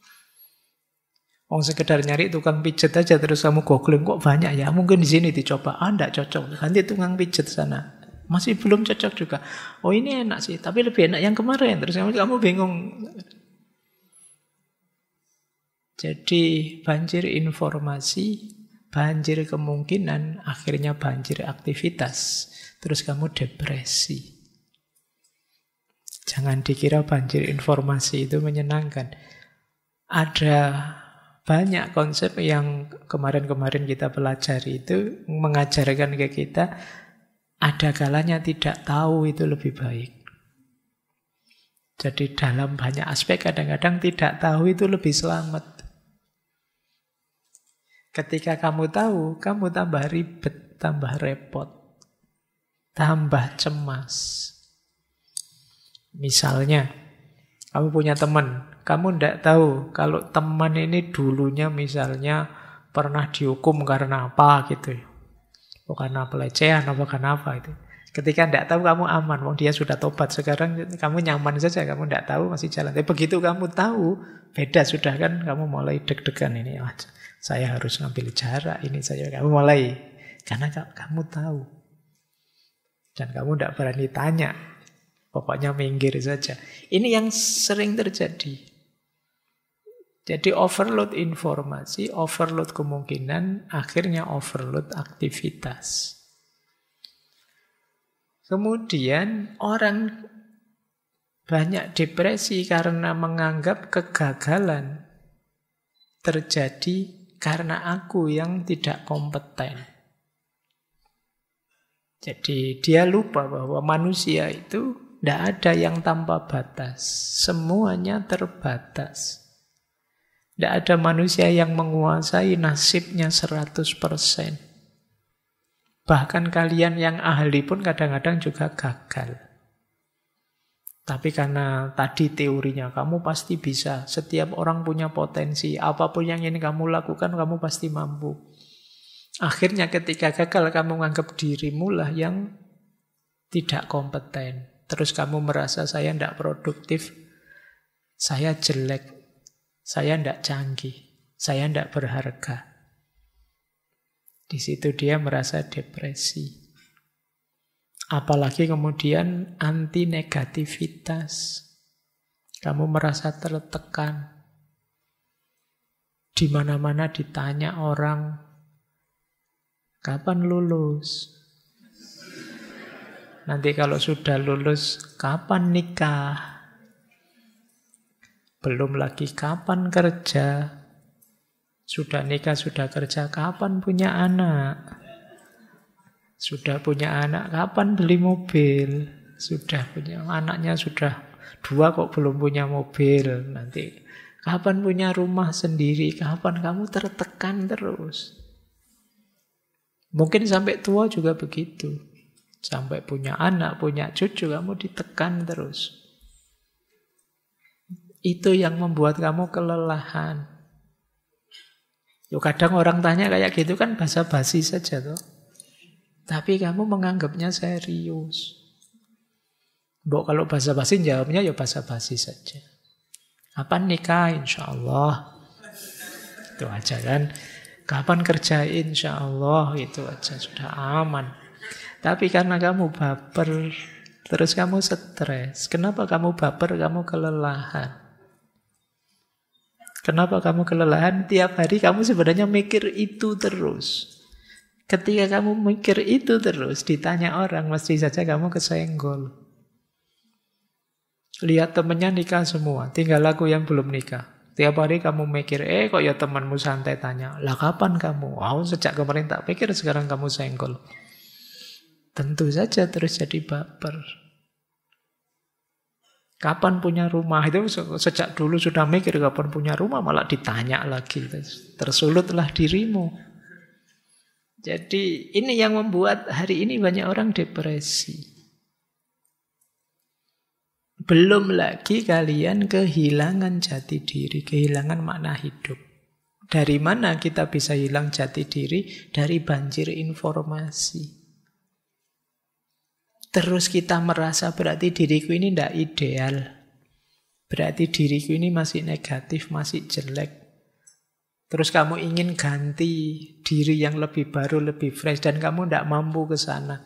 Sekedar nyari tukang pijet aja terus kamu googling kok banyak ya, mungkin di sini dicoba. Enggak cocok, ganti tukang pijet sana. Masih belum cocok juga. Oh ini enak sih, tapi lebih enak yang kemarin. Terus kamu bingung. Jadi banjir informasi, banjir kemungkinan, akhirnya banjir aktivitas. Terus kamu depresi. Jangan dikira banjir informasi itu menyenangkan. Ada banyak konsep yang kemarin-kemarin kita pelajari itu mengajarkan ke kita ada kalanya tidak tahu itu lebih baik. Jadi dalam banyak aspek kadang-kadang tidak tahu itu lebih selamat. Ketika kamu tahu, kamu tambah ribet, tambah repot, tambah cemas. Misalnya, kamu punya teman, kamu tidak tahu kalau teman ini dulunya misalnya pernah dihukum karena apa gitu. Bukan pelecehan, bukan apa itu. Ketika tidak tahu kamu aman, dia sudah tobat. Sekarang kamu nyaman saja, kamu tidak tahu masih jalan. Tapi begitu kamu tahu, beda sudah kan, kamu mulai deg-degan ini. Saya harus ngambil jarak ini, kamu mulai. Karena kamu tahu. Dan kamu tidak berani tanya. Pokoknya minggir saja. Ini yang sering terjadi. Jadi overload informasi, overload kemungkinan, akhirnya overload aktivitas. Kemudian orang banyak depresi karena menganggap kegagalan terjadi karena aku yang tidak kompeten. Jadi dia lupa bahwa manusia itu tidak ada yang tanpa batas. Semuanya terbatas. Tidak ada manusia yang menguasai nasibnya 100%. Bahkan kalian yang ahli pun kadang-kadang juga gagal. Tapi karena tadi teorinya, kamu pasti bisa. Setiap orang punya potensi. Apapun yang ingin kamu lakukan, kamu pasti mampu. Akhirnya ketika gagal, kamu menganggap dirimu lah yang tidak kompeten. Terus kamu merasa saya tidak produktif, saya jelek. Saya tidak canggih. Saya tidak berharga. Di situ dia merasa depresi. Apalagi kemudian anti negativitas. Kamu merasa tertekan. Di mana-mana ditanya orang, kapan lulus? Nanti kalau sudah lulus, kapan nikah? Belum lagi kapan kerja? Sudah nikah, sudah kerja, kapan punya anak? Sudah punya anak, kapan beli mobil? Sudah punya anaknya, sudah 2 kok belum punya mobil. Nanti kapan punya rumah sendiri? Kapan? Kamu tertekan terus. Mungkin sampai tua juga begitu. Sampai punya anak, punya cucu, kamu ditekan terus. Itu yang membuat kamu kelelahan. Yo, kadang orang tanya kayak gitu kan basa-basi saja toh. Tapi kamu menganggapnya serius. Mbok kalau basa-basi jawabnya ya basa-basi saja. Kapan nikah? Insya Allah. Itu aja kan. Kapan kerja? Insya Allah. Itu aja, sudah aman. Tapi karena kamu baper, terus kamu stres. Kenapa kamu baper? Kamu kelelahan. Kenapa kamu kelelahan? Tiap hari kamu sebenarnya mikir itu terus. Ketika kamu mikir itu terus, ditanya orang, mesti saja kamu kesenggol. Lihat temennya nikah semua, tinggal aku yang belum nikah. Tiap hari kamu mikir, kok ya temanmu santai tanya, lah kapan kamu? Wow, sejak kemarin tak pikir, sekarang kamu senggol. Tentu saja terus jadi baper. Kapan punya rumah? Itu sejak dulu sudah mikir kapan punya rumah, malah ditanya lagi. Tersulutlah dirimu. Jadi ini yang membuat hari ini banyak orang depresi. Belum lagi kalian kehilangan jati diri, kehilangan makna hidup. Dari mana kita bisa hilang jati diri? Dari banjir informasi. Terus kita merasa berarti diriku ini tidak ideal. Berarti diriku ini masih negatif, masih jelek. Terus kamu ingin ganti diri yang lebih baru, lebih fresh, dan kamu tidak mampu ke sana.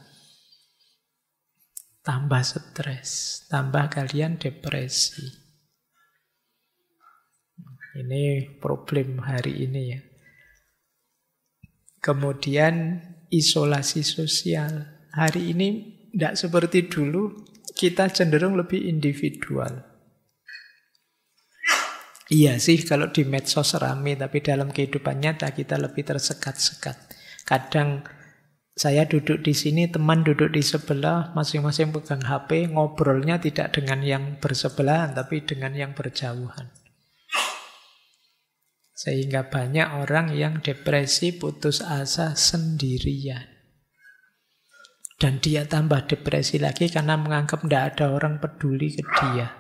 Tambah stres, tambah kalian depresi. Ini problem hari ini ya. Kemudian isolasi sosial. Hari ini tidak seperti dulu, kita cenderung lebih individual. Iya sih kalau di medsos rame, tapi dalam kehidupan nyata kita lebih tersekat-sekat. Kadang saya duduk di sini, teman duduk di sebelah, masing-masing pegang HP, ngobrolnya tidak dengan yang bersebelahan, tapi dengan yang berjauhan. Sehingga banyak orang yang depresi, putus asa sendirian. Dan dia tambah depresi lagi karena menganggap tidak ada orang peduli ke dia.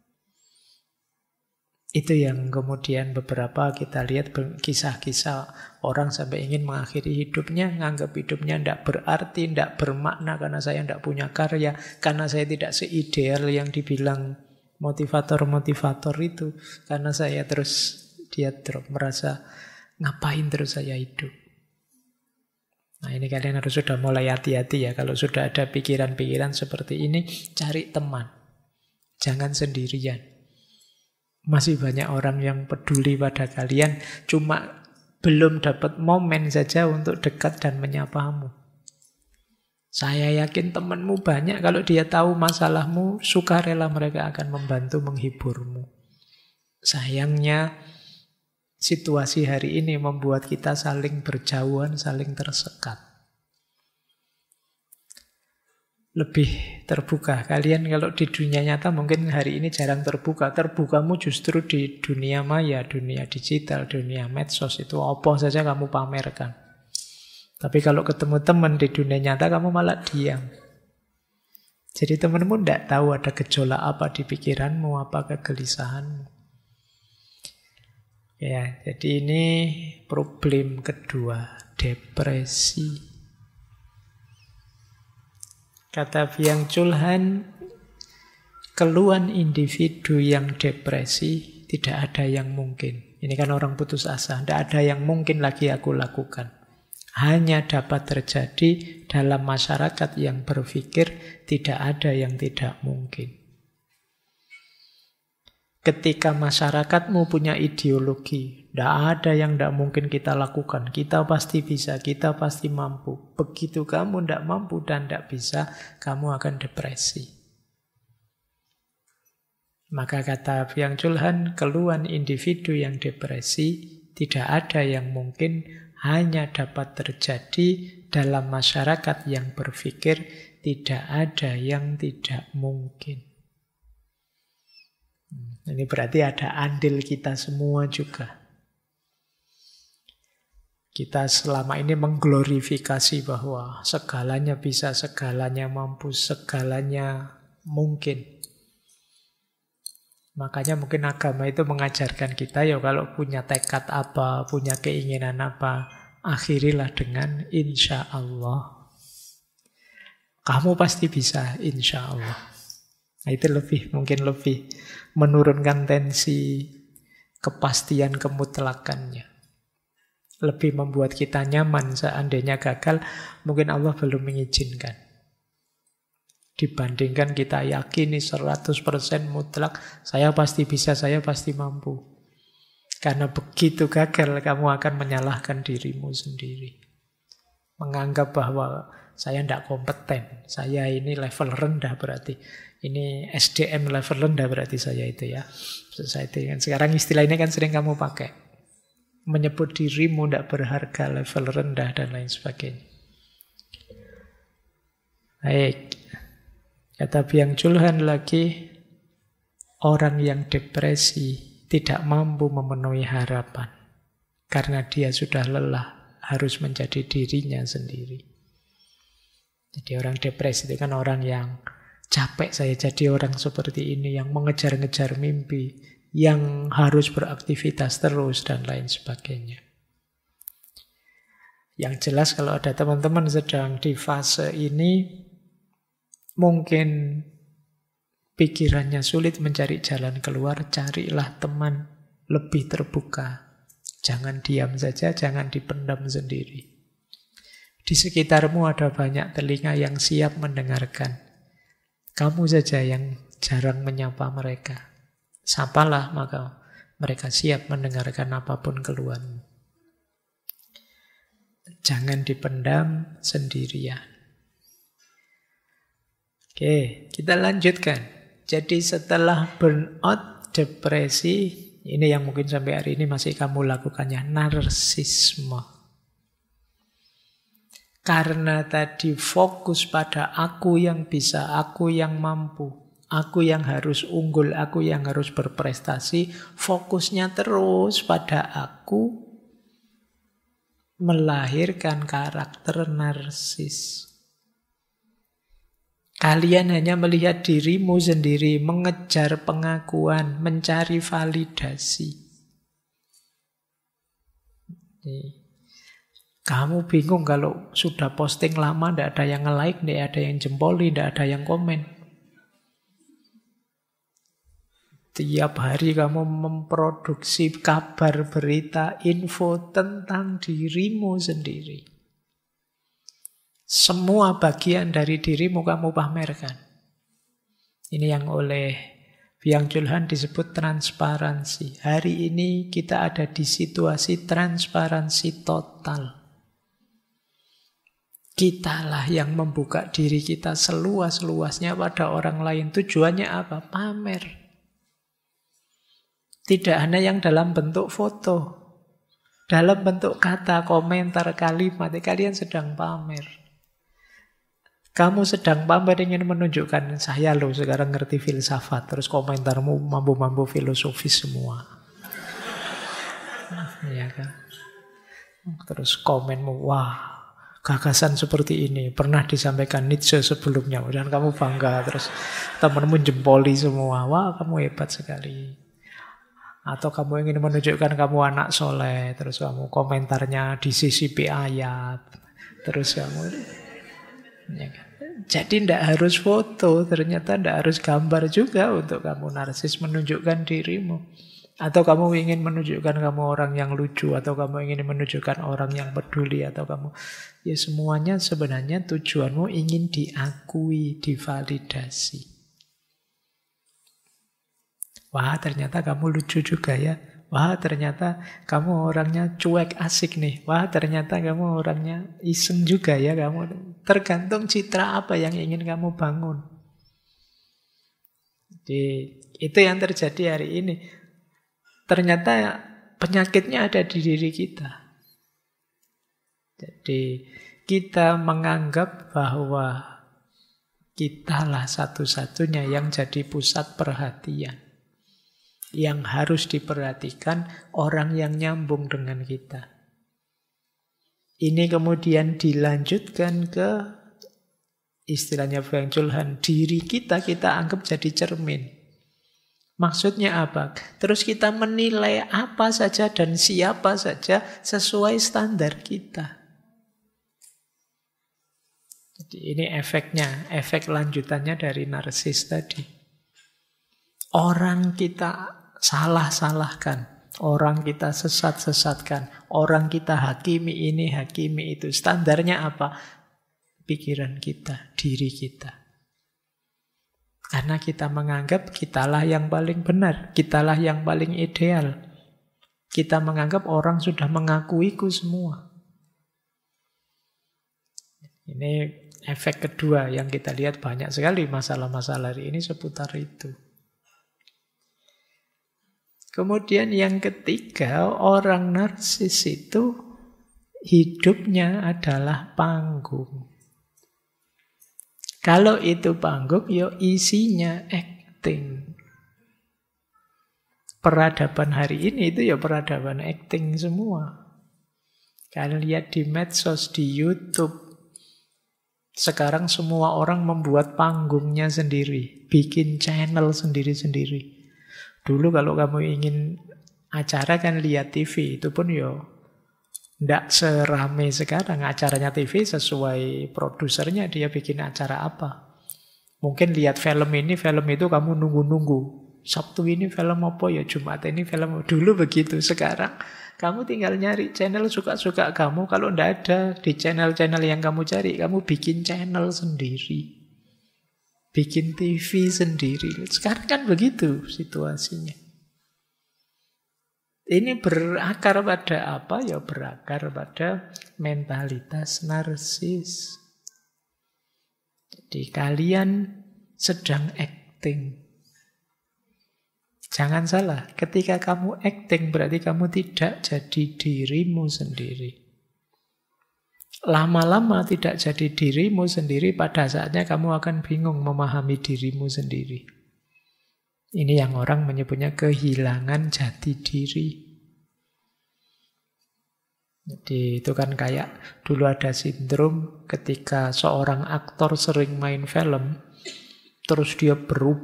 Itu yang kemudian beberapa kita lihat kisah-kisah orang sampai ingin mengakhiri hidupnya, menganggap hidupnya tidak berarti, tidak bermakna karena saya tidak punya karya, karena saya tidak seideal yang dibilang motivator-motivator itu, karena saya terus dia drop, merasa ngapain terus saya hidup. Nah ini kalian harus sudah mulai hati-hati ya, kalau sudah ada pikiran-pikiran seperti ini, cari teman, jangan sendirian. Masih banyak orang yang peduli pada kalian, cuma belum dapat momen saja untuk dekat dan menyapamu. Saya yakin temanmu banyak, kalau dia tahu masalahmu, sukarela mereka akan membantu menghiburmu. Sayangnya, situasi hari ini membuat kita saling berjauhan, saling tersekat. Lebih terbuka. Kalian kalau di dunia nyata mungkin hari ini jarang terbuka. Terbukamu justru di dunia maya, dunia digital, dunia medsos. Itu apa saja kamu pamerkan. Tapi kalau ketemu teman di dunia nyata kamu malah diam. Jadi temanmu tidak tahu ada gejolak apa di pikiranmu, apa kegelisahanmu. Ya, jadi ini problem kedua, depresi. Kata Byung-Chul Han, keluhan individu yang depresi tidak ada yang mungkin. Ini kan orang putus asa. Tidak ada yang mungkin lagi aku lakukan. Hanya dapat terjadi dalam masyarakat yang berpikir tidak ada yang tidak mungkin. Ketika masyarakatmu punya ideologi, tidak ada yang tidak mungkin kita lakukan. Kita pasti bisa, kita pasti mampu. Begitu kamu tidak mampu dan tidak bisa, kamu akan depresi. Maka kata Byung-Chul Han, keluhan individu yang depresi tidak ada yang mungkin, hanya dapat terjadi dalam masyarakat yang berpikir tidak ada yang tidak mungkin. Ini berarti ada andil kita semua juga. Kita selama ini mengglorifikasi bahwa segalanya bisa, segalanya mampu, segalanya mungkin. Makanya mungkin agama itu mengajarkan kita, ya kalau punya tekad apa, punya keinginan apa, akhirilah dengan insya Allah. Kamu pasti bisa, insya Allah. Nah, itu mungkin lebih menurunkan tensi kepastian kemutlakannya. Lebih membuat kita nyaman seandainya gagal, mungkin Allah belum mengizinkan. Dibandingkan kita yakini 100% mutlak, saya pasti bisa, saya pasti mampu. Karena begitu gagal, kamu akan menyalahkan dirimu sendiri. Menganggap bahwa saya tidak kompeten, saya ini level rendah berarti. Ini SDM level rendah berarti saya itu ya. Society kan sekarang istilah ini kan sering kamu pakai. Menyebut dirimu tidak berharga, level rendah dan lain sebagainya. Baik. Kata Byung-Chul Han lagi, orang yang depresi tidak mampu memenuhi harapan karena dia sudah lelah, harus menjadi dirinya sendiri. Jadi orang depresi itu kan orang yang capek saya jadi orang seperti ini, yang mengejar-ngejar mimpi, yang harus beraktivitas terus, dan lain sebagainya. Yang jelas kalau ada teman-teman sedang di fase ini, mungkin pikirannya sulit mencari jalan keluar, carilah teman lebih terbuka. Jangan diam saja, jangan dipendam sendiri. Di sekitarmu ada banyak telinga yang siap mendengarkan. Kamu saja yang jarang menyapa mereka. Sapalah, maka mereka siap mendengarkan apapun keluhanmu. Jangan dipendam sendirian. Oke, kita lanjutkan. Jadi setelah burnout, depresi, ini yang mungkin sampai hari ini masih kamu lakukannya, narsisme. Karena tadi fokus pada aku yang bisa, aku yang mampu, aku yang harus unggul, aku yang harus berprestasi, fokusnya terus pada aku, melahirkan karakter narsis. Kalian hanya melihat dirimu sendiri, mengejar pengakuan, mencari validasi. Kamu bingung kalau sudah posting lama, tidak ada yang nge-like, tidak ada yang jempoli, tidak ada yang komen. Tiap hari kamu memproduksi kabar, berita, info tentang dirimu sendiri. Semua bagian dari dirimu kamu pamerkan. Ini yang oleh Byung-Chul Han disebut transparansi. Hari ini kita ada di situasi transparansi total. Kitalah yang membuka diri kita seluas-luasnya pada orang lain. Tujuannya apa? Pamer. Tidak hanya yang dalam bentuk foto, dalam bentuk kata, komentar, kalimat. Kalian sedang pamer. Kamu sedang pamer ingin menunjukkan saya loh sekarang ngerti filsafat. Terus komentarmu mampu-mampu filosofis semua. Iya kan? Terus komenmu, wah, gagasan seperti ini pernah disampaikan Nietzsche sebelumnya, dan kamu bangga. Terus temanmu jempoli semua, wah kamu hebat sekali. Atau kamu ingin menunjukkan kamu anak soleh, terus kamu komentarnya disisipi ayat, terus kamu ya kan? Jadi tidak harus foto, ternyata tidak harus gambar juga untuk kamu narsis menunjukkan dirimu. Atau kamu ingin menunjukkan kamu orang yang lucu, atau kamu ingin menunjukkan orang yang peduli, atau kamu... Ya semuanya sebenarnya tujuanmu ingin diakui, divalidasi. Wah, ternyata kamu lucu juga ya. Wah, ternyata kamu orangnya cuek asik nih. Wah, ternyata kamu orangnya iseng juga ya kamu. Tergantung citra apa yang ingin kamu bangun. Jadi, itu yang terjadi hari ini. Ternyata penyakitnya ada di diri kita. Jadi kita menganggap bahwa kitalah satu-satunya yang jadi pusat perhatian. Yang harus diperhatikan orang yang nyambung dengan kita. Ini kemudian dilanjutkan ke istilahnya Bang Julhan, diri kita anggap jadi cermin. Maksudnya apa? Terus kita menilai apa saja dan siapa saja sesuai standar kita. Jadi ini efeknya, efek lanjutannya dari narsis tadi. Orang kita salah-salahkan, orang kita sesat-sesatkan, orang kita hakimi ini, hakimi itu. Standarnya apa? Pikiran kita, diri kita. Karena kita menganggap kitalah yang paling benar, kitalah yang paling ideal. Kita menganggap orang sudah mengakuiku semua. Ini efek kedua yang kita lihat banyak sekali masalah-masalah hari ini seputar itu. Kemudian yang ketiga, orang narsis itu hidupnya adalah panggung. Kalau itu panggung, ya isinya acting. Peradaban hari ini itu ya peradaban acting semua. Kalian lihat di medsos, di YouTube. Sekarang semua orang membuat panggungnya sendiri. Bikin channel sendiri-sendiri. Dulu kalau kamu ingin acara kan lihat TV, itu pun ya tidak serame sekarang. Acaranya TV sesuai produsernya, dia bikin acara apa. Mungkin lihat film ini, film itu kamu nunggu-nunggu. Sabtu ini film apa ya, Jumat ini film. Dulu begitu, sekarang kamu tinggal nyari channel suka-suka kamu. Kalau tidak ada di channel-channel yang kamu cari, kamu bikin channel sendiri. Bikin TV sendiri. Sekarang kan begitu situasinya. Ini berakar pada apa? Ya berakar pada mentalitas narsis. Jadi kalian sedang acting. Jangan salah, ketika kamu acting berarti kamu tidak jadi dirimu sendiri. Lama-lama tidak jadi dirimu sendiri, pada saatnya kamu akan bingung memahami dirimu sendiri. Ini yang orang menyebutnya kehilangan jati diri. Jadi itu kan kayak dulu ada sindrom ketika seorang aktor sering main film, terus dia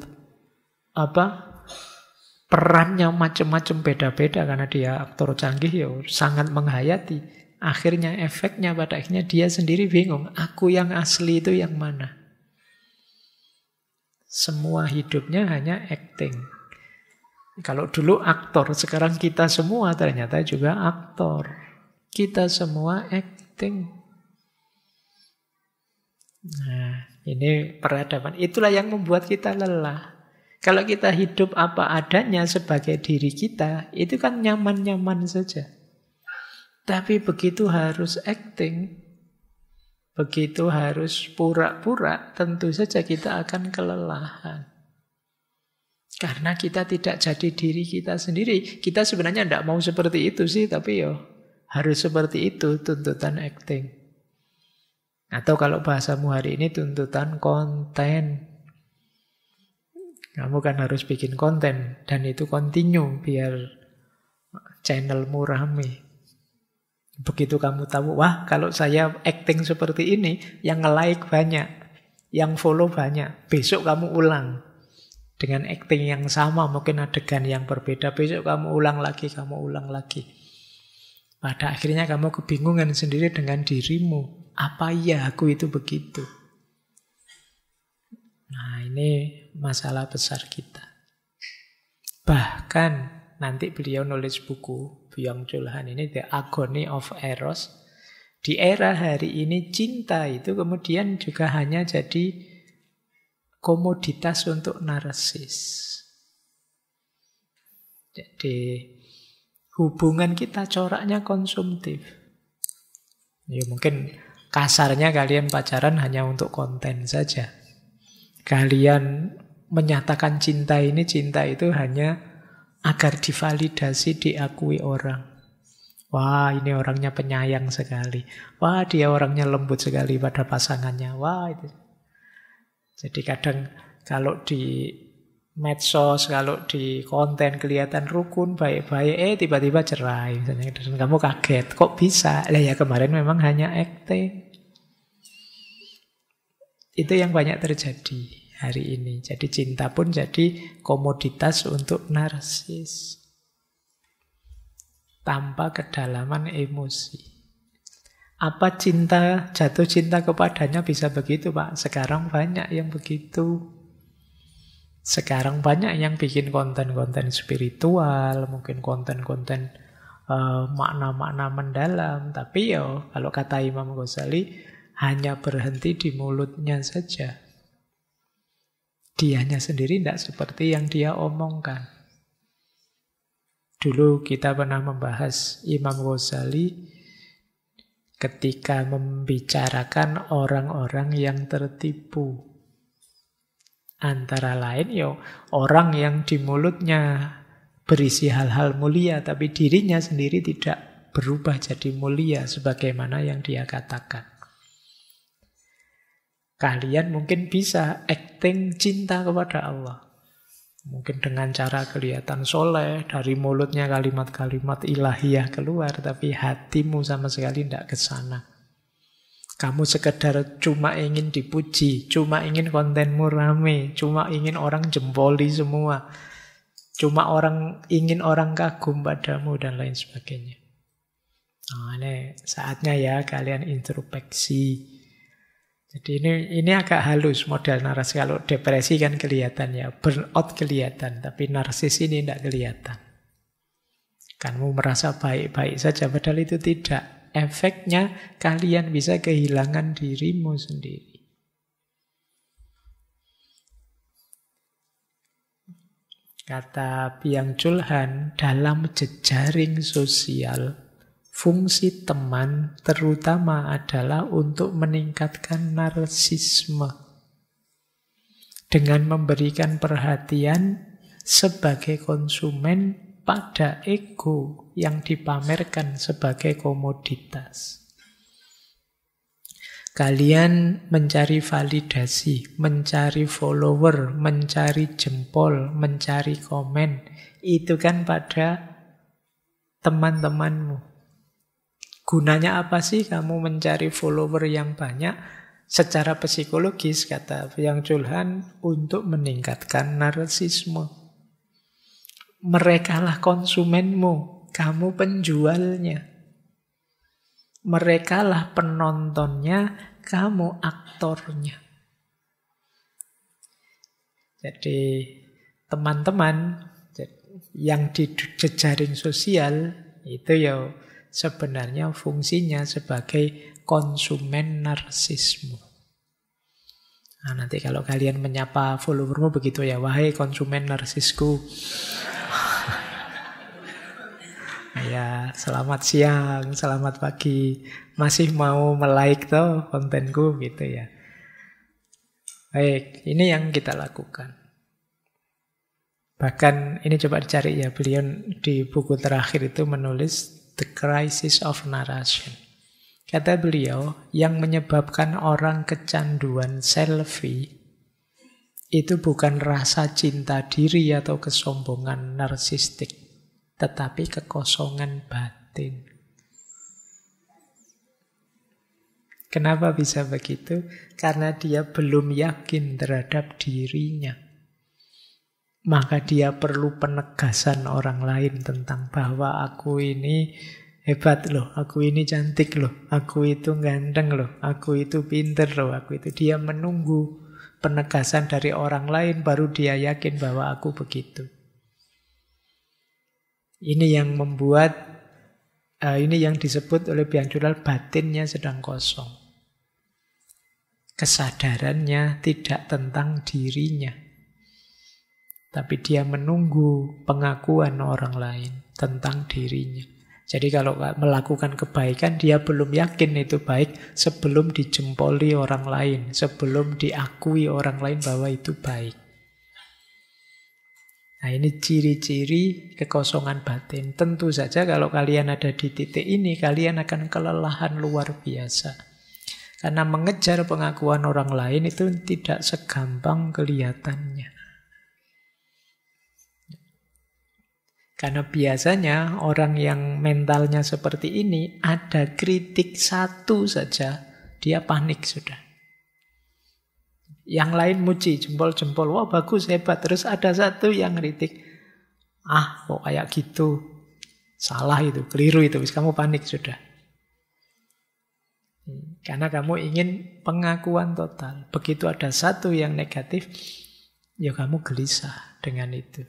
perannya macam-macam beda-beda karena dia aktor canggih ya sangat menghayati. Akhirnya efeknya pada akhirnya dia sendiri bingung, aku yang asli itu yang mana? Semua hidupnya hanya acting. Kalau dulu aktor, sekarang kita semua ternyata juga aktor. Kita semua acting. Nah, ini peradaban. Itulah yang membuat kita lelah. Kalau kita hidup apa adanya sebagai diri kita, itu kan nyaman-nyaman saja. Tapi begitu harus acting, begitu harus pura-pura, tentu saja kita akan kelelahan. Karena kita tidak jadi diri kita sendiri. Kita sebenarnya tidak mau seperti itu sih, tapi harus seperti itu tuntutan acting. Atau kalau bahasamu hari ini tuntutan konten. Kamu kan harus bikin konten, dan itu continue biar channelmu rame. Begitu kamu tahu, wah kalau saya acting seperti ini, yang nge-like banyak, yang follow banyak. Besok kamu ulang dengan acting yang sama, mungkin adegan yang berbeda. Besok kamu ulang lagi, Pada akhirnya kamu kebingungan sendiri dengan dirimu. Apa iya aku itu begitu? Nah ini masalah besar kita. Bahkan nanti beliau nulis buku, Byung-Chul Han ini, The Agony of Eros. Di era hari ini cinta itu kemudian juga hanya jadi komoditas untuk narsis. Jadi hubungan kita coraknya konsumtif. Ya mungkin kasarnya kalian pacaran hanya untuk konten saja. Kalian menyatakan cinta itu hanya agar divalidasi, diakui orang. Wah, ini orangnya penyayang sekali. Wah, dia orangnya lembut sekali pada pasangannya. Wah, itu. Jadi kadang kalau di medsos, kalau di konten kelihatan rukun, baik-baik, tiba-tiba cerai. Misalnya, dan kamu kaget, kok bisa? Lah ya kemarin memang hanya acting. Itu yang banyak terjadi hari ini. Jadi cinta pun jadi komoditas untuk narsis. Tanpa kedalaman emosi. Apa jatuh cinta kepadanya bisa begitu, Pak? Sekarang banyak yang begitu. Sekarang banyak yang bikin konten-konten spiritual, mungkin konten-konten makna-makna mendalam. Tapi kalau kata Imam Ghazali, hanya berhenti di mulutnya saja. Dianya sendiri tidak seperti yang dia omongkan. Dulu kita pernah membahas Imam Ghazali ketika membicarakan orang-orang yang tertipu. Antara lain orang yang di mulutnya berisi hal-hal mulia, tapi dirinya sendiri tidak berubah jadi mulia sebagaimana yang dia katakan. Kalian mungkin bisa acting cinta kepada Allah. Mungkin dengan cara kelihatan soleh, dari mulutnya kalimat-kalimat ilahiyah keluar, tapi hatimu sama sekali tidak ke sana. Kamu sekedar cuma ingin dipuji, cuma ingin kontenmu rame, cuma ingin orang jempoli semua, cuma ingin orang kagum padamu dan lain sebagainya. Nah, ini saatnya ya kalian introspeksi. Jadi ini agak halus model narsis. Kalau depresi kan kelihatan ya, burnout kelihatan, tapi narsis ini tidak kelihatan. Kamu merasa baik-baik saja, padahal itu tidak. Efeknya kalian bisa kehilangan dirimu sendiri. Kata Byung-Chul Han, dalam jejaring sosial, fungsi teman terutama adalah untuk meningkatkan narsisme. Dengan memberikan perhatian sebagai konsumen pada ego yang dipamerkan sebagai komoditas. Kalian mencari validasi, mencari follower, mencari jempol, mencari komen. Itu kan pada teman-temanmu. Gunanya apa sih kamu mencari follower yang banyak? Secara psikologis, kata Byung-Chul Han, untuk meningkatkan narsisme. Merekalah konsumenmu, kamu penjualnya. Merekalah penontonnya, kamu aktornya. Jadi teman-teman yang di jejaring sosial itu sebenarnya fungsinya sebagai konsumen narsisme. Nah, nanti kalau kalian menyapa followermu begitu ya, wahai konsumen narsisku. Ya, selamat siang, selamat pagi. Masih mau like toh kontenku gitu ya. Baik, ini yang kita lakukan. Bahkan ini coba dicari ya, beliau di buku terakhir itu menulis The Crisis of Narration. Kata beliau, yang menyebabkan orang kecanduan selfie itu bukan rasa cinta diri atau kesombongan narsistik, tetapi kekosongan batin. Kenapa bisa begitu? Karena dia belum yakin terhadap dirinya. Maka dia perlu penegasan orang lain tentang bahwa aku ini hebat loh, aku ini cantik loh, aku itu ganteng loh, aku itu pinter loh, aku itu. Dia menunggu penegasan dari orang lain baru dia yakin bahwa aku begitu. Ini yang membuat, ini yang disebut oleh Byang Chul batinnya sedang kosong. Kesadarannya tidak tentang dirinya, tapi dia menunggu pengakuan orang lain tentang dirinya. Jadi kalau melakukan kebaikan, dia belum yakin itu baik sebelum dijempoli orang lain, sebelum diakui orang lain bahwa itu baik. Nah, ini ciri-ciri kekosongan batin. Tentu saja kalau kalian ada di titik ini, kalian akan kelelahan luar biasa. Karena mengejar pengakuan orang lain itu tidak segampang kelihatannya. Karena biasanya orang yang mentalnya seperti ini, ada kritik satu saja, dia panik sudah. Yang lain muji, jempol-jempol, wah bagus, hebat. Terus ada satu yang kritik, kok kayak gitu, salah itu, keliru itu, kamu panik sudah. Karena kamu ingin pengakuan total. Begitu ada satu yang negatif, ya kamu gelisah dengan itu.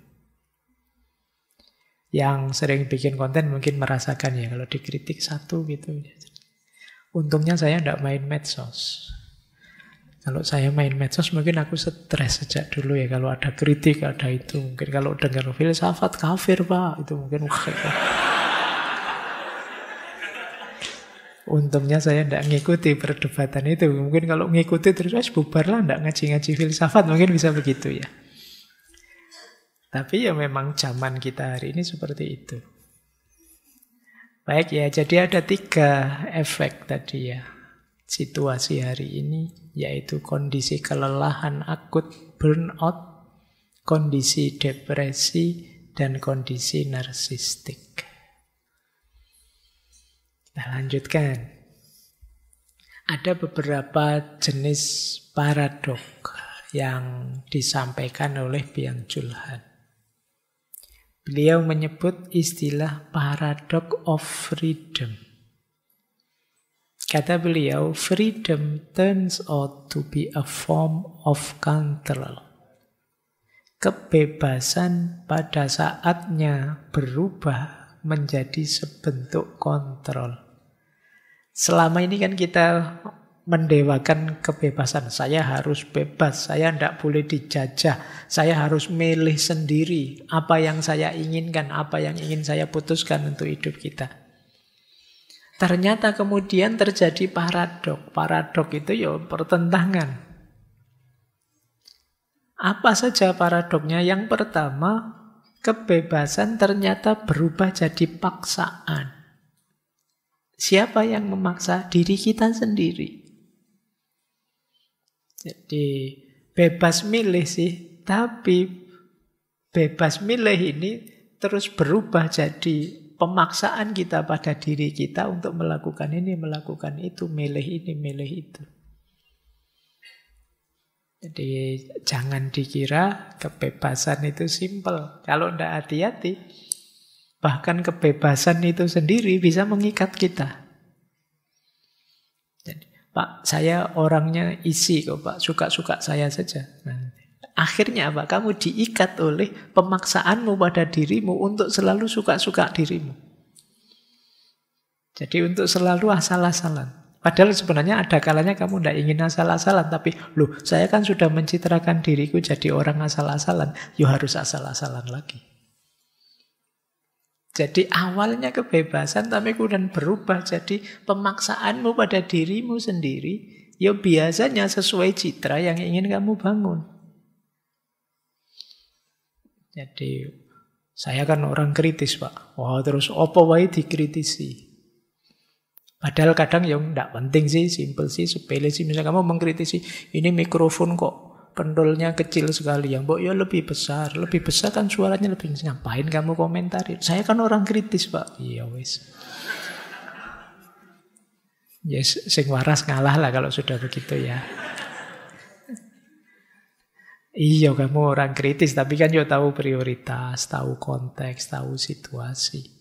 Yang sering bikin konten mungkin merasakan ya, kalau dikritik satu gitu. Untungnya saya tidak main medsos. Kalau saya main medsos mungkin aku stres sejak dulu ya. Kalau ada kritik, ada itu. Mungkin kalau dengar filsafat kafir pak, itu mungkin untungnya saya tidak ngikuti perdebatan itu. Mungkin kalau ngikuti terus bubar lah, tidak ngaji-ngaji filsafat, mungkin bisa begitu ya. Tapi ya memang zaman kita hari ini seperti itu. Baik ya, jadi ada 3 efek tadi ya. Situasi hari ini, yaitu kondisi kelelahan akut, burnout, kondisi depresi, dan kondisi narsistik. Kita lanjutkan. Ada beberapa jenis paradok yang disampaikan oleh Byang Chul Han. Beliau menyebut istilah paradox of freedom. Kata beliau, freedom turns out to be a form of control. Kebebasan pada saatnya berubah menjadi sebentuk kontrol. Selama ini kan kita mendewakan kebebasan. Saya harus bebas, saya tidak boleh dijajah, saya harus milih sendiri apa yang saya inginkan, apa yang ingin saya putuskan untuk hidup kita. Ternyata kemudian terjadi paradok. Paradok itu ya pertentangan. Apa saja paradoknya? Yang pertama, kebebasan ternyata berubah jadi paksaan. Siapa yang memaksa? Diri kita sendiri. Jadi bebas milih sih, tapi bebas milih ini terus berubah jadi pemaksaan kita pada diri kita untuk melakukan ini, melakukan itu, milih ini, milih itu. Jadi jangan dikira kebebasan itu simpel. Kalau tidak hati-hati, bahkan kebebasan itu sendiri bisa mengikat kita. Pak, saya orangnya isi kok Pak, suka-suka saya saja. Nah, akhirnya apa? Kamu diikat oleh pemaksaanmu pada dirimu untuk selalu suka-suka dirimu. Jadi untuk selalu asal-asalan. Padahal sebenarnya ada kalanya kamu tidak ingin asal-asalan, tapi loh, saya kan sudah mencitrakan diriku jadi orang asal-asalan, ya harus asal-asalan lagi. Jadi awalnya kebebasan, tapi kemudian berubah jadi pemaksaanmu pada dirimu sendiri. Ya biasanya sesuai citra yang ingin kamu bangun. Jadi saya kan orang kritis Pak. Wah terus apa wae dikritisi. Padahal kadang yang tidak penting sih, simpel sih, sepele sih. Misalnya kamu mengkritisi, ini mikrofon kok pendolnya kecil sekali, yang mbok ya lebih besar kan suaranya lebih. Ngapain kamu komentarin? Saya kan orang kritis Pak. Iya wis. Yes, sing waras ngalah lah kalau sudah begitu ya. Iya kamu orang kritis, tapi kan yo tahu prioritas, tahu konteks, tahu situasi.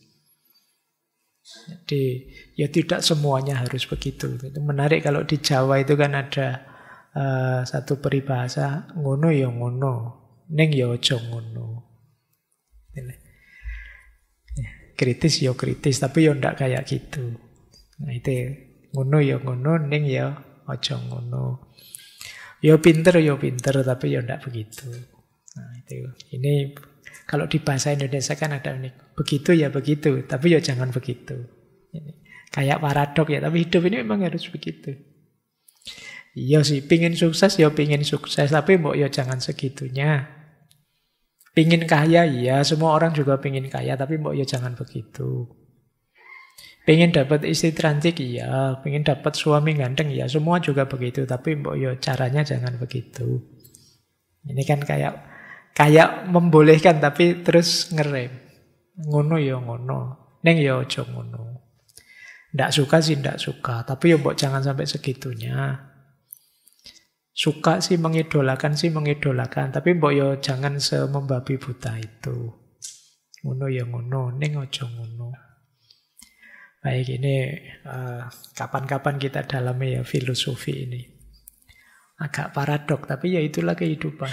Jadi ya tidak semuanya harus begitu. Itu menarik kalau di Jawa itu kan ada satu peribahasa, ngono ya ngono, ning ya aja ngono. kritis ya kritis, tapi ya ndak kayak gitu. Nah itu ngono ya ngono, ning ya aja ngono. Ya pinter, tapi ya ndak begitu. Nah itu. Ini kalau di bahasa Indonesia kan ada unik. Begitu ya begitu, tapi ya jangan begitu. Ini. Kayak paradok ya, tapi hidup ini memang harus begitu. Iya sih, pingin sukses ya pingin sukses, tapi mbok ya jangan segitunya. Pingin kaya, iya, semua orang juga pingin kaya, tapi mbok ya jangan begitu. Pingin dapat istri cantik, iya. Pingin dapat suami ganteng, iya. Semua juga begitu, tapi mbok ya caranya jangan begitu. Ini kan kayak membolehkan, tapi terus ngerem. Ngono ya ngono, neng ya ojo ngono. Ndak suka sih ndak suka, tapi ya mbok jangan sampai segitunya. Suka sih mengidolakan, tapi mbok yo jangan semembabi buta itu. Ngono ya ngono, ning aja ngono. Baik, ini kapan-kapan kita dalami ya filosofi ini. Agak paradok, tapi ya itulah kehidupan.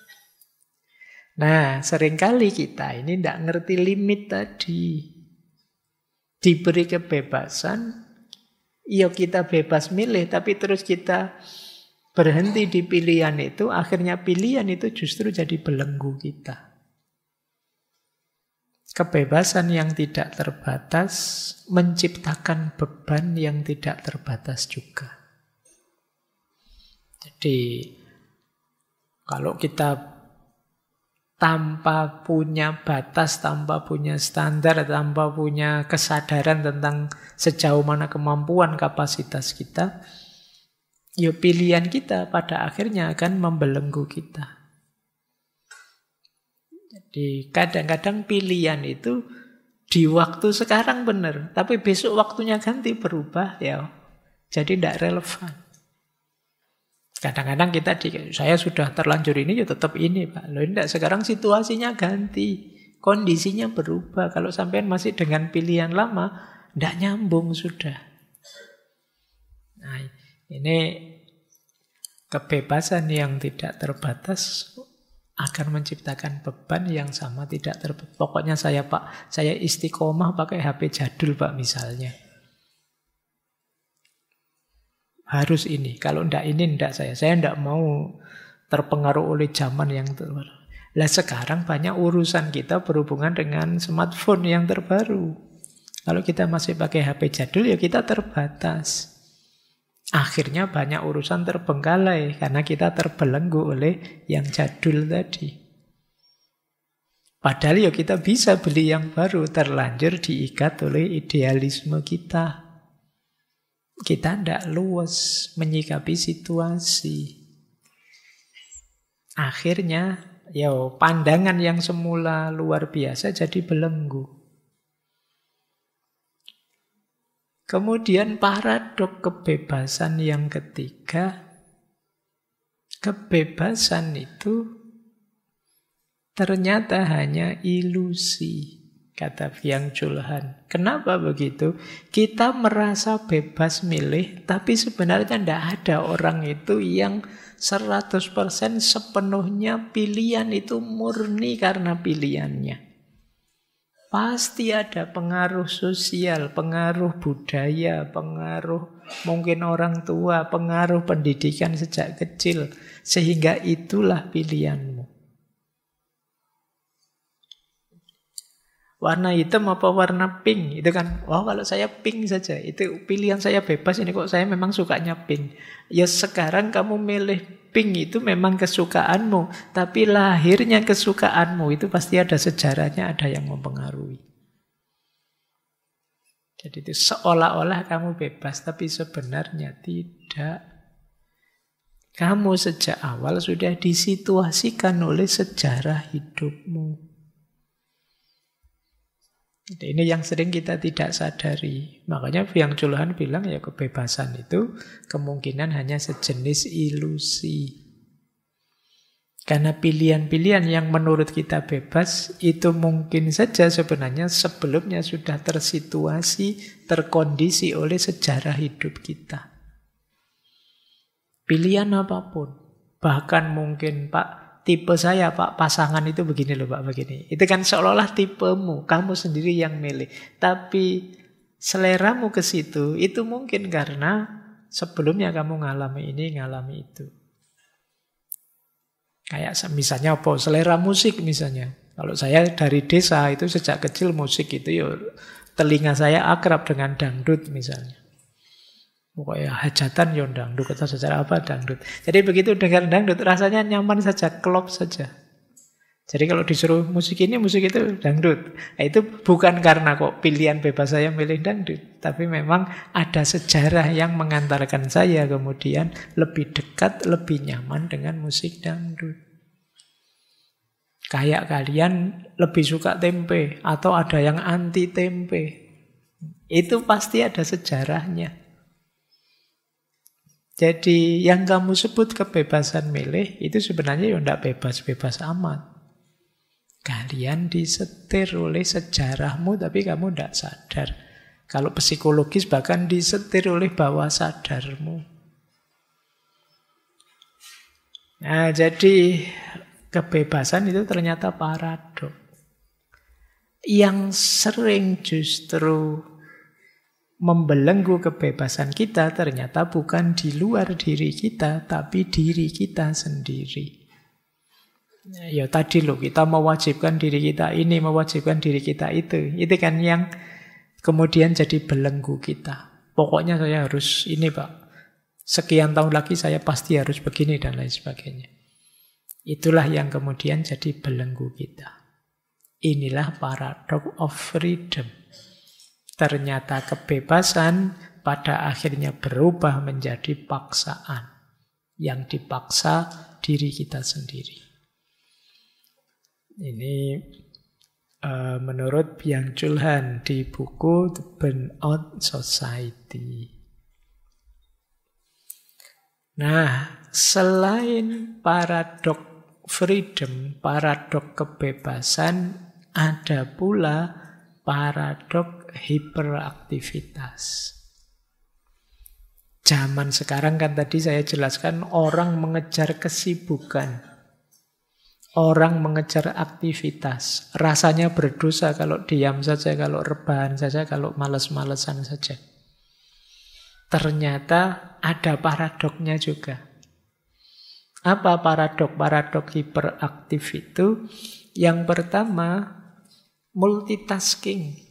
Nah, seringkali kita ini ndak ngerti limit tadi. Diberi kebebasan, ya kita bebas milih, tapi terus kita berhenti di pilihan itu, akhirnya pilihan itu justru jadi belenggu kita. Kebebasan yang tidak terbatas menciptakan beban yang tidak terbatas juga. Jadi, kalau kita tanpa punya batas, tanpa punya standar, tanpa punya kesadaran tentang sejauh mana kemampuan kapasitas kita, ya pilihan kita pada akhirnya akan membelenggu kita. Jadi kadang-kadang pilihan itu di waktu sekarang benar, tapi besok waktunya ganti berubah ya. Jadi tidak relevan. Kadang-kadang saya sudah terlanjur ini ya tetap ini Pak. Loh enggak, sekarang situasinya ganti. Kondisinya berubah. Kalau sampean masih dengan pilihan lama, enggak nyambung sudah. Nah, ini kebebasan yang tidak terbatas akan menciptakan beban yang sama tidak terbatas. Pokoknya saya istiqomah pakai HP jadul Pak misalnya. Harus ini. Kalau ndak ini ndak saya. Saya ndak mau terpengaruh oleh zaman yang terbaru. Lah sekarang banyak urusan kita berhubungan dengan smartphone yang terbaru. Kalau kita masih pakai HP jadul ya kita terbatas. Akhirnya banyak urusan terbengkalai karena kita terbelenggu oleh yang jadul tadi. Padahal ya kita bisa beli yang baru, terlanjur diikat oleh idealisme kita. Kita tidak luas menyikapi situasi. Akhirnya ya pandangan yang semula luar biasa jadi belenggu. Kemudian paradok kebebasan yang ketiga. Kebebasan itu ternyata hanya ilusi, kata Byung-Chul Han. Kenapa begitu? Kita merasa bebas milih, tapi sebenarnya tidak ada orang itu yang 100% sepenuhnya pilihan itu murni karena pilihannya. Pasti ada pengaruh sosial, pengaruh budaya, pengaruh mungkin orang tua, pengaruh pendidikan sejak kecil. Sehingga itulah pilihanmu. Warna hitam apa warna pink? Itu kan, kalau saya pink saja. Itu pilihan saya bebas, ini kok saya memang sukanya pink. Ya sekarang kamu milih pink itu memang kesukaanmu. Tapi lahirnya kesukaanmu itu pasti ada sejarahnya, ada yang mempengaruhi. Jadi itu seolah-olah kamu bebas, tapi sebenarnya tidak. Kamu sejak awal sudah disituasikan oleh sejarah hidupmu. Ini yang sering kita tidak sadari. Makanya Byung-Chul Han bilang ya kebebasan itu kemungkinan hanya sejenis ilusi. Karena pilihan-pilihan yang menurut kita bebas itu mungkin saja sebenarnya sebelumnya sudah tersituasi, terkondisi oleh sejarah hidup kita. Pilihan apapun. Bahkan mungkin Pak tipe saya Pak, pasangan itu begini loh Pak, begini. Itu kan seolah-olah tipemu, kamu sendiri yang milih. Tapi seleramu ke situ, itu mungkin karena sebelumnya kamu ngalami ini, ngalami itu. Kayak misalnya apa? Selera musik misalnya. Kalau saya dari desa itu sejak kecil musik itu ya telinga saya akrab dengan dangdut misalnya. Pokoknya hajatan ya dangdut, atau secara apa dangdut. Jadi begitu dengar dangdut rasanya nyaman saja, klop saja. Jadi kalau disuruh musik ini, musik itu dangdut. Nah, itu bukan karena kok pilihan bebas saya milih dangdut. Tapi memang ada sejarah yang mengantarkan saya kemudian lebih dekat, lebih nyaman dengan musik dangdut. Kayak kalian lebih suka tempe atau ada yang anti tempe. Itu pasti ada sejarahnya. Jadi yang kamu sebut kebebasan milih itu sebenarnya ya tidak bebas-bebas amat. Kalian disetir oleh sejarahmu tapi kamu tidak sadar. Kalau psikologis bahkan disetir oleh bawah sadarmu. Nah jadi kebebasan itu ternyata paradok. Yang sering justru membelenggu kebebasan kita ternyata bukan di luar diri kita, tapi diri kita sendiri. Ya tadi loh, kita mewajibkan diri kita ini, mewajibkan diri kita itu. Itu kan yang kemudian jadi belenggu kita. Pokoknya saya harus ini Pak. Sekian tahun lagi saya pasti harus begini dan lain sebagainya. Itulah yang kemudian jadi belenggu kita. Inilah paradox of freedom. Ternyata kebebasan pada akhirnya berubah menjadi paksaan. Yang dipaksa diri kita sendiri. Ini menurut Byung-Chul Han di buku The Burnout Society. Nah, selain paradox freedom, paradox kebebasan, ada pula paradox hiperaktivitas. Zaman sekarang kan tadi saya jelaskan orang mengejar kesibukan. Orang mengejar aktivitas. Rasanya berdosa kalau diam saja, kalau rebahan saja, kalau males-malesan saja. Ternyata ada paradoknya juga. Apa paradok? Paradok hiperaktif itu yang pertama multitasking.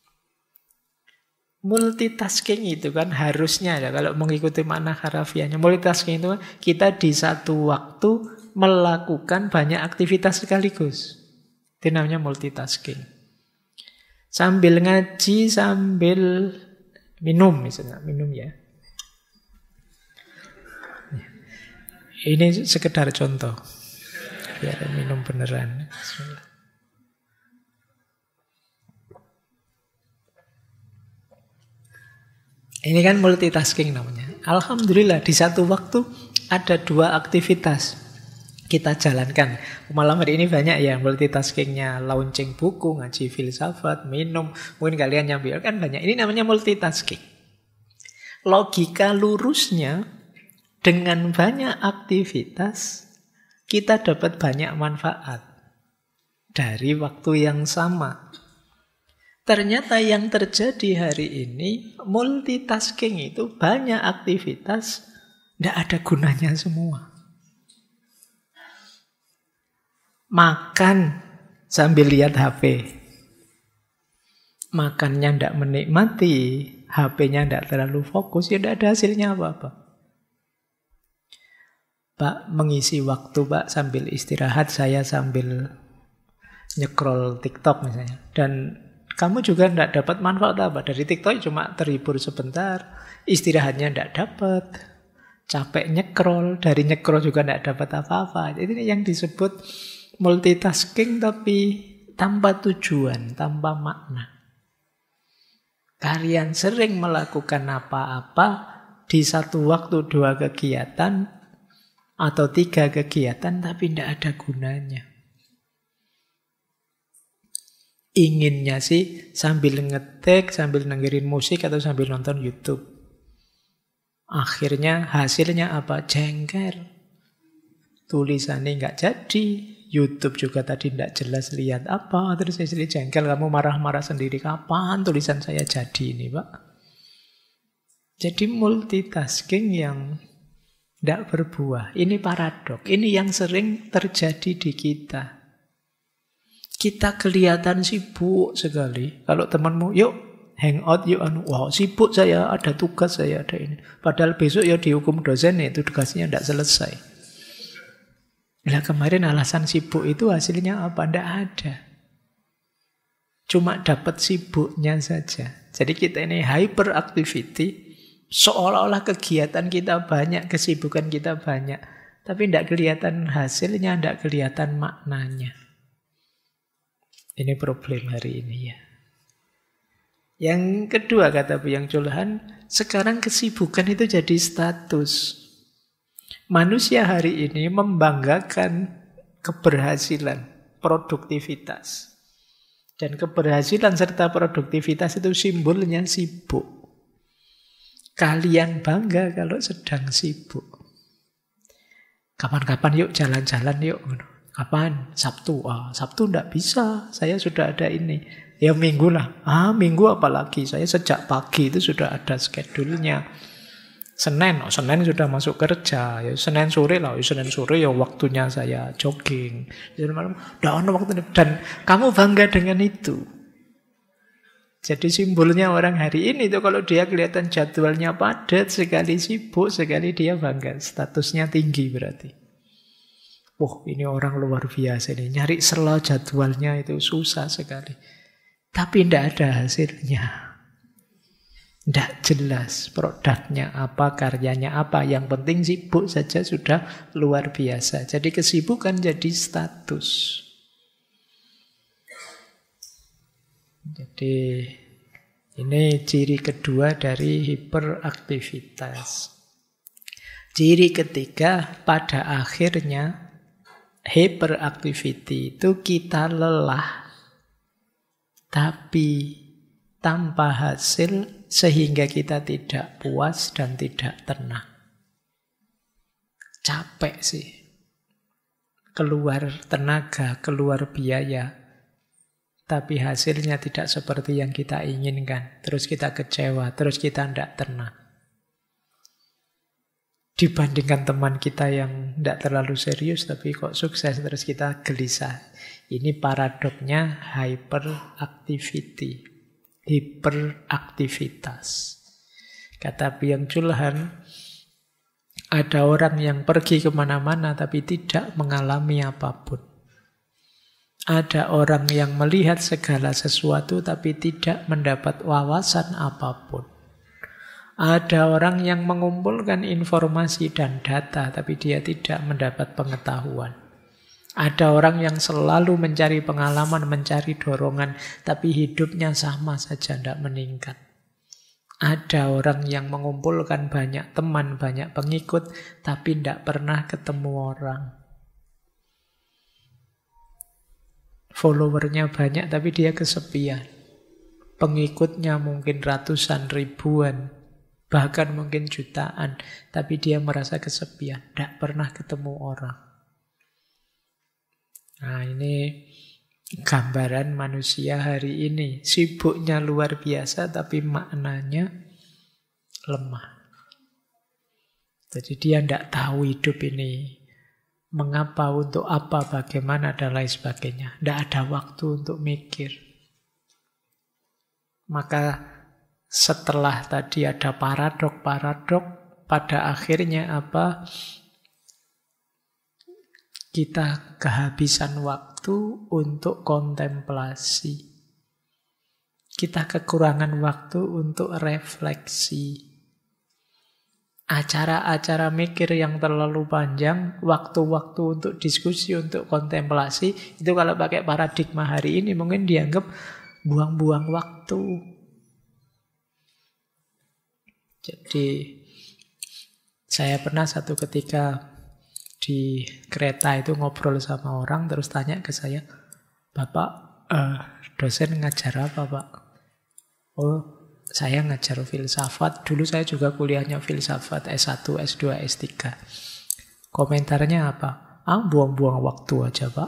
Multitasking itu kan harusnya ya kalau mengikuti makna harafiahnya. Multitasking itu kita di satu waktu melakukan banyak aktivitas sekaligus. Itu namanya multitasking. Sambil ngaji, sambil minum misalnya, minum ya. Ini sekedar contoh. Biar minum beneran. Bismillah. Ini kan multitasking namanya. Alhamdulillah di satu waktu ada dua aktivitas kita jalankan. Malam hari ini banyak ya multitaskingnya. Launching buku, ngaji filsafat, minum. Mungkin kalian nyambil kan banyak. Ini namanya multitasking. Logika lurusnya dengan banyak aktivitas kita dapat banyak manfaat dari waktu yang sama. Ternyata yang terjadi hari ini, multitasking itu banyak aktivitas, tidak ada gunanya semua. Makan sambil lihat HP. Makannya tidak menikmati, HP-nya tidak terlalu fokus, ya tidak ada hasilnya apa-apa. Pak, mengisi waktu Pak sambil istirahat, saya sambil nyekrol TikTok misalnya. Dan kamu juga tidak dapat manfaat apa. Dari TikTok cuma terhibur sebentar. Istirahatnya tidak dapat. Capek nyekrol. Dari nyekrol juga tidak dapat apa-apa. Jadi ini yang disebut multitasking tapi tanpa tujuan, tanpa makna. Kalian sering melakukan apa-apa di satu waktu 2 kegiatan atau 3 kegiatan tapi tidak ada gunanya. Inginnya sih sambil ngetik, sambil dengerin musik atau sambil nonton YouTube. Akhirnya hasilnya apa? Jengker. tulisannya nggak jadi, YouTube juga tadi tidak jelas lihat apa, terus saya sendiri jengkel, kamu marah-marah sendiri, kapan tulisan saya jadi ini Pak? Jadi multitasking yang tidak berbuah. Ini paradok, ini yang sering terjadi di kita. Kita kelihatan sibuk sekali. Kalau temanmu, yuk hangout, yuk wah sibuk saya, ada tugas saya, ada ini. Padahal besok ya dihukum dosen, itu tugasnya tidak selesai. Nah kemarin alasan sibuk itu hasilnya apa? Tidak ada. Cuma dapat sibuknya saja. Jadi kita ini hyperactivity, seolah-olah kegiatan kita banyak, kesibukan kita banyak. Tapi tidak kelihatan hasilnya, tidak kelihatan maknanya. Ini problem hari ini ya. Yang kedua kata Buyang Chul Han, sekarang kesibukan itu jadi status. Manusia hari ini membanggakan keberhasilan, produktivitas. Dan keberhasilan serta produktivitas itu simbolnya sibuk. Kalian bangga kalau sedang sibuk. Kapan-kapan yuk jalan-jalan yuk. Kapan? Sabtu. Sabtu enggak bisa, saya sudah ada ini. Ya minggu lah. Minggu apalagi, saya sejak pagi itu sudah ada schedule-nya. Senin sudah masuk kerja. Ya Senin sore lah, Senin sore ya waktunya saya jogging. Jadi malam dan kamu bangga dengan itu. Jadi simbolnya orang hari ini tuh kalau dia kelihatan jadwalnya padat, sekali sibuk, sekali dia bangga. Statusnya tinggi berarti. Ini orang luar biasa ini. Nyari sela jadwalnya itu susah sekali. Tapi tidak ada hasilnya. Tidak jelas produknya apa, karyanya apa. Yang penting sibuk saja sudah luar biasa. Jadi kesibukan jadi status. Jadi ini ciri kedua dari hiperaktivitas. Ciri ketiga, pada akhirnya hyperactivity itu kita lelah tapi tanpa hasil sehingga kita tidak puas dan tidak tenang. Capek sih. Keluar tenaga, keluar biaya. Tapi hasilnya tidak seperti yang kita inginkan. Terus kita kecewa, terus kita tidak tenang. Dibandingkan teman kita yang tidak terlalu serius tapi kok sukses, terus kita gelisah. Ini paradoknya hyperactivity, hiperaktivitas. Kata Buyang Chul Han, ada orang yang pergi kemana-mana tapi tidak mengalami apapun. Ada orang yang melihat segala sesuatu tapi tidak mendapat wawasan apapun. Ada orang yang mengumpulkan informasi dan data tapi dia tidak mendapat pengetahuan. Ada orang yang selalu mencari pengalaman, mencari dorongan, tapi hidupnya sama saja, tidak meningkat. Ada orang yang mengumpulkan banyak teman, banyak pengikut, tapi tidak pernah ketemu orang. Followernya banyak, tapi dia kesepian. Pengikutnya mungkin ratusan, ribuan, bahkan mungkin jutaan, tapi dia merasa kesepian, tidak pernah ketemu orang. Nah ini gambaran manusia hari ini. Sibuknya luar biasa tapi maknanya lemah. Jadi dia tidak tahu hidup ini mengapa, untuk apa, bagaimana, dan lain sebagainya. Tidak ada waktu untuk mikir. Maka setelah tadi ada paradok, pada akhirnya apa? Kita kehabisan waktu untuk kontemplasi. Kita kekurangan waktu untuk refleksi. Acara-acara mikir yang terlalu panjang, waktu-waktu untuk diskusi, untuk kontemplasi, itu kalau pakai paradigma hari ini mungkin dianggap buang-buang waktu. Jadi saya pernah satu ketika di kereta itu ngobrol sama orang, terus tanya ke saya, "Bapak, dosen ngajar apa, Pak?" "Oh, saya ngajar filsafat. Dulu saya juga kuliahnya filsafat S1, S2, S3. Komentarnya apa? Buang-buang waktu aja, Pak.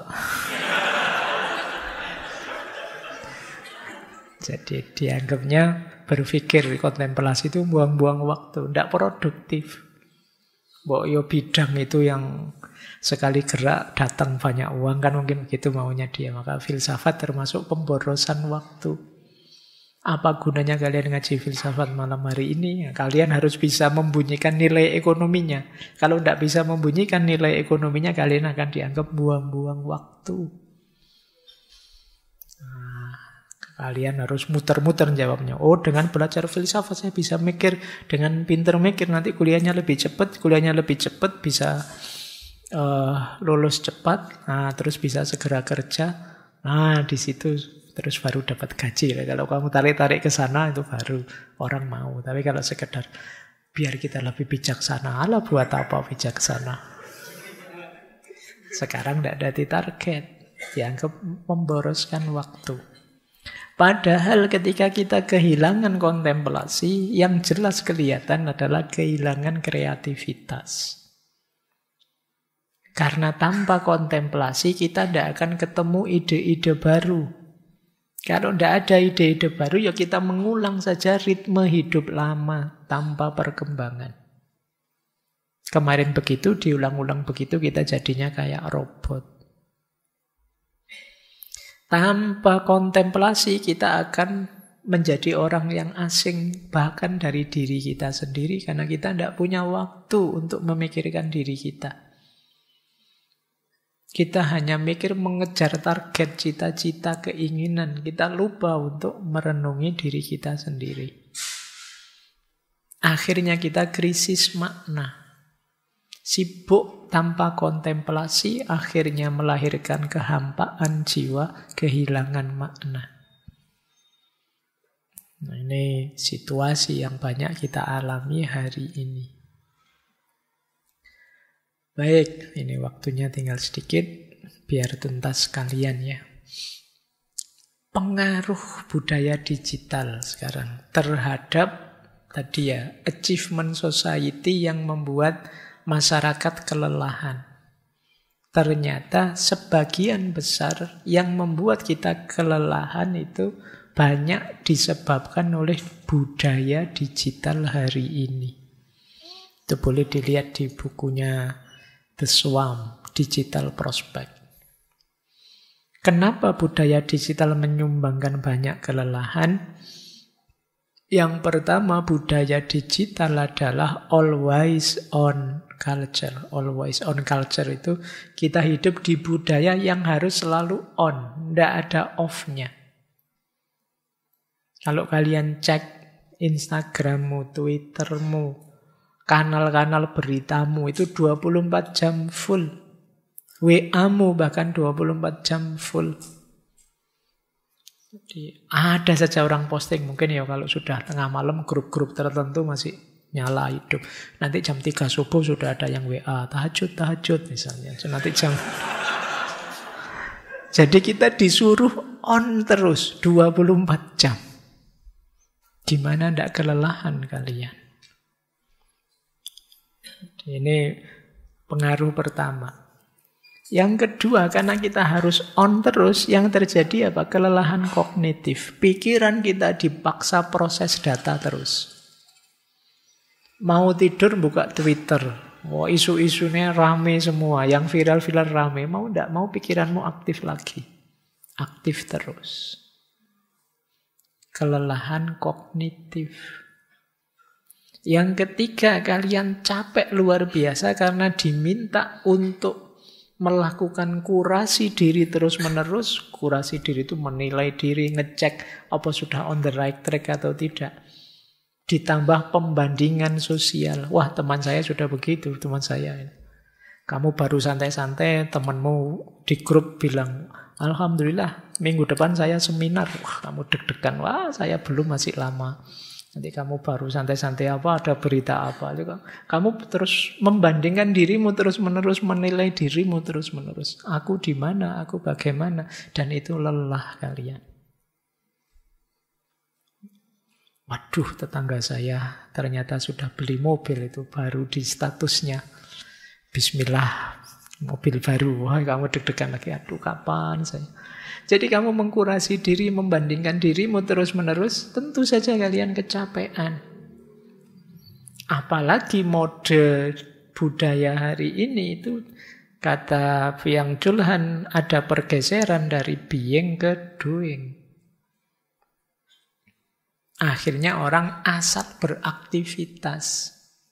Jadi dianggapnya berpikir kontemplasi itu buang-buang waktu, tidak produktif. Mbok yo bidang itu yang sekali gerak datang banyak uang, kan mungkin begitu maunya dia. Maka filsafat termasuk pemborosan waktu. Apa gunanya kalian ngaji filsafat malam hari ini? Kalian harus bisa membunyikan nilai ekonominya. Kalau tidak bisa membunyikan nilai ekonominya, kalian akan dianggap buang-buang waktu. Kalian harus muter-muter jawabnya. Oh, dengan belajar filsafat saya bisa mikir, dengan pinter mikir nanti kuliahnya lebih cepat, bisa lulus cepat, terus bisa segera kerja. Di situ terus baru dapat gaji. Kalau kamu tarik-tarik ke sana itu baru orang mau. Tapi kalau sekedar biar kita lebih bijaksana, alah buat apa bijaksana? Sekarang tidak ada target, dianggap memboroskan waktu. Padahal ketika kita kehilangan kontemplasi, yang jelas kelihatan adalah kehilangan kreativitas. Karena tanpa kontemplasi kita tidak akan ketemu ide-ide baru. Kalau tidak ada ide-ide baru, ya kita mengulang saja ritme hidup lama tanpa perkembangan. Kemarin begitu, diulang-ulang begitu, kita jadinya kayak robot. Tanpa kontemplasi kita akan menjadi orang yang asing bahkan dari diri kita sendiri karena kita tidak punya waktu untuk memikirkan diri kita. Kita hanya mikir mengejar target, cita-cita, keinginan. Kita lupa untuk merenungi diri kita sendiri. Akhirnya kita krisis makna. Sibuk tanpa kontemplasi akhirnya melahirkan kehampaan jiwa, kehilangan makna. Nah, ini situasi yang banyak kita alami hari ini. Baik, ini waktunya tinggal sedikit biar tuntas kalian ya. Pengaruh budaya digital sekarang terhadap tadi ya, achievement society yang membuat masyarakat kelelahan. Ternyata sebagian besar yang membuat kita kelelahan itu banyak disebabkan oleh budaya digital hari ini. Itu boleh dilihat di bukunya The Swarm, Digital Prospect. Kenapa budaya digital menyumbangkan banyak kelelahan? Yang pertama, budaya digital adalah always on culture. Always on culture itu kita hidup di budaya yang harus selalu on, tidak ada off-nya. Kalau kalian cek Instagrammu, Twittermu, kanal-kanal beritamu itu 24 jam full. WA-mu bahkan 24 jam full. Jadi ada saja orang posting, mungkin ya kalau sudah tengah malam grup-grup tertentu masih nyala hidup. Nanti jam 3 subuh sudah ada yang WA, tahajud misalnya. Nanti jam Jadi kita disuruh on terus 24 jam. Gimana ndak kelelahan kalian? Ini pengaruh pertama. Yang kedua, karena kita harus on terus, yang terjadi apa? Kelelahan kognitif. Pikiran kita dipaksa proses data terus. Mau tidur buka Twitter. Isu-isunya rame semua. Yang viral-viral rame. Mau enggak? Mau pikiranmu aktif lagi. Aktif terus. Kelelahan kognitif. Yang ketiga, kalian capek luar biasa karena diminta untuk melakukan kurasi diri terus-menerus. Kurasi diri itu menilai diri, ngecek apa sudah on the right track atau tidak. Ditambah pembandingan sosial. Wah, teman saya sudah begitu, teman saya. Kamu baru santai-santai, temanmu di grup bilang, alhamdulillah, minggu depan saya seminar. Wah, kamu deg-degan. Wah, saya belum, masih lama. Nanti kamu baru santai-santai apa, ada berita apa. Kamu terus membandingkan dirimu terus-menerus, menilai dirimu terus-menerus. Aku di mana, aku bagaimana. Dan itu lelah kalian. Waduh, tetangga saya ternyata sudah beli mobil, itu baru di statusnya. Bismillah, mobil baru, wah kamu deg-degan lagi, aduh kapan saya. Jadi kamu mengkurasi diri, membandingkan dirimu terus-menerus, tentu saja kalian kecapean. Apalagi mode budaya hari ini itu, kata Byung Chul Han, ada pergeseran dari being ke doing. Akhirnya orang asal beraktivitas.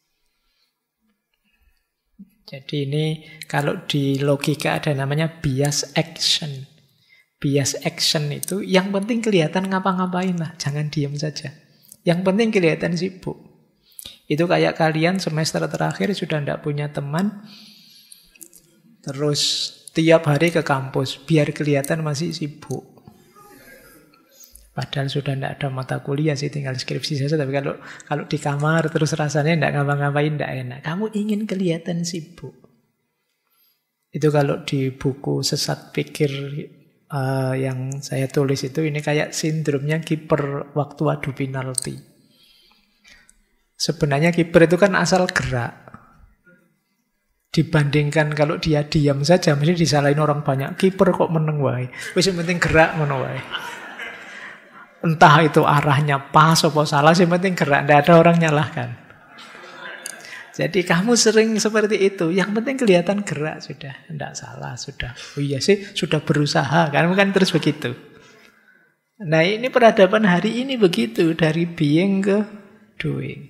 Jadi ini kalau di logika ada namanya bias action. Bias action itu yang penting kelihatan ngapa-ngapain lah, jangan diam saja. Yang penting kelihatan sibuk. Itu kayak kalian semester terakhir sudah tidak punya teman, terus tiap hari ke kampus, biar kelihatan masih sibuk. Padahal sudah tidak ada mata kuliah sih, tinggal skripsi saja. Tapi kalau di kamar terus rasanya tidak ngapa-ngapain, tidak enak. Kamu ingin kelihatan sibuk. Itu kalau di buku Sesat Pikir yang saya tulis itu, ini kayak sindromnya kiper waktu adu penalti. Sebenarnya kiper itu kan asal gerak. Dibandingkan kalau dia diam saja, mesti disalahin orang banyak. Kiper kok meneng wae. Wis yang penting gerak ngono wae. Entah itu arahnya pas atau salah, yang penting gerak. Tidak ada orang nyalahkan. Jadi kamu sering seperti itu. Yang penting kelihatan gerak sudah. Tidak salah sudah. Oh iya sih, sudah berusaha. Kamu kan terus begitu. Nah ini peradaban hari ini begitu. Dari being ke doing.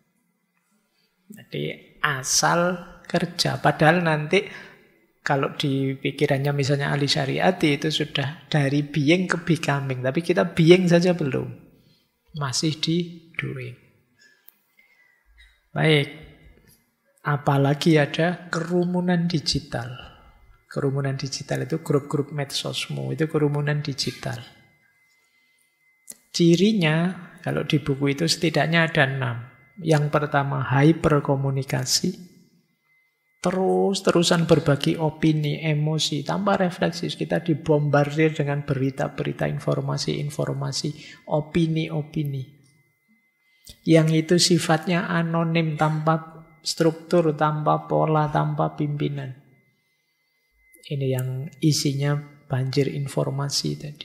Jadi asal kerja. Padahal nanti kalau di pikirannya misalnya Ali Syariati itu sudah dari being ke becoming. Tapi kita being saja belum. Masih di doing. Baik. Apalagi ada kerumunan digital. Kerumunan digital itu grup-grup medsosmu. Itu kerumunan digital. Cirinya, kalau di buku itu setidaknya ada 6. Yang pertama, hyperkomunikasi. Terus-terusan berbagi opini, emosi, tanpa refleksi. Kita dibombardir dengan berita-berita, informasi-informasi, opini-opini. Yang itu sifatnya anonim, tanpa struktur, tanpa pola, tanpa pimpinan. Ini yang isinya banjir informasi tadi.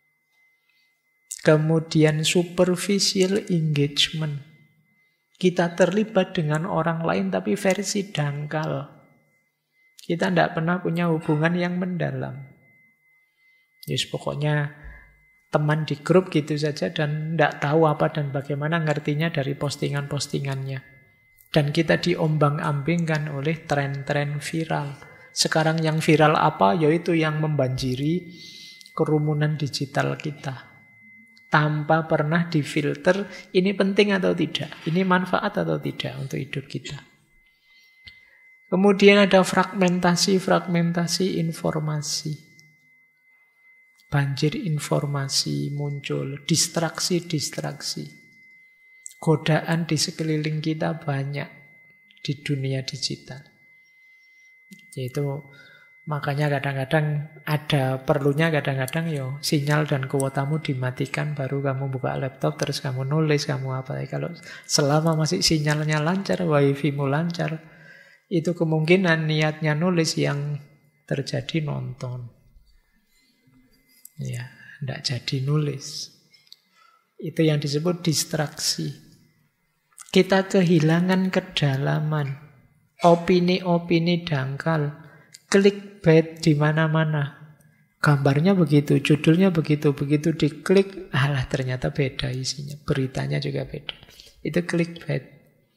Kemudian superficial engagement. Kita terlibat dengan orang lain tapi versi dangkal. Kita tidak pernah punya hubungan yang mendalam. Yes, pokoknya teman di grup gitu saja dan tidak tahu apa dan bagaimana, ngertinya dari postingan-postingannya. Dan kita diombang-ambingkan oleh tren-tren viral. Sekarang yang viral apa? Yaitu yang membanjiri kerumunan digital kita. Tanpa pernah difilter, ini penting atau tidak? Ini manfaat atau tidak untuk hidup kita? Kemudian ada fragmentasi informasi. Banjir informasi muncul, distraksi. Godaan di sekeliling kita banyak di dunia digital. Yaitu makanya kadang-kadang ada perlunya kadang-kadang sinyal dan kuotamu dimatikan baru kamu buka laptop terus kamu nulis, kamu apa. Kalau selama masih sinyalnya lancar, wifi-mu lancar, itu kemungkinan niatnya nulis yang terjadi nonton. Ya, tidak jadi nulis. Itu yang disebut distraksi. Kita kehilangan kedalaman, opini-opini dangkal, clickbait di mana-mana. Gambarnya begitu, judulnya begitu diklik, alah ternyata beda isinya, beritanya juga beda. Itu clickbait.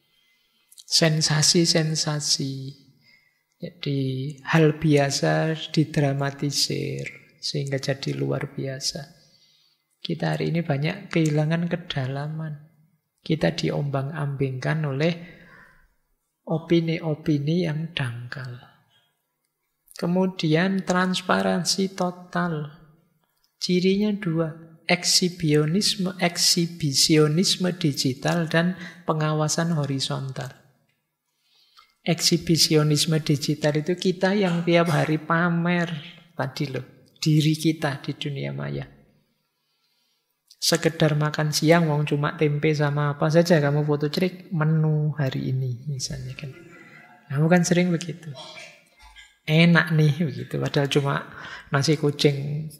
Sensasi-sensasi. Jadi hal biasa didramatisir sehingga jadi luar biasa. Kita hari ini banyak kehilangan kedalaman. Kita diombang-ambingkan oleh opini-opini yang dangkal. Kemudian transparansi total. Cirinya 2. Eksibisionisme digital dan pengawasan horizontal. Eksibisionisme digital itu kita yang tiap hari pamer diri kita di dunia maya. Sekedar makan siang, wong cuma tempe sama apa saja, kamu foto cerik menu hari ini misalnya kan. Kamu kan sering begitu. enak nih begitu. Padahal cuma nasi kucing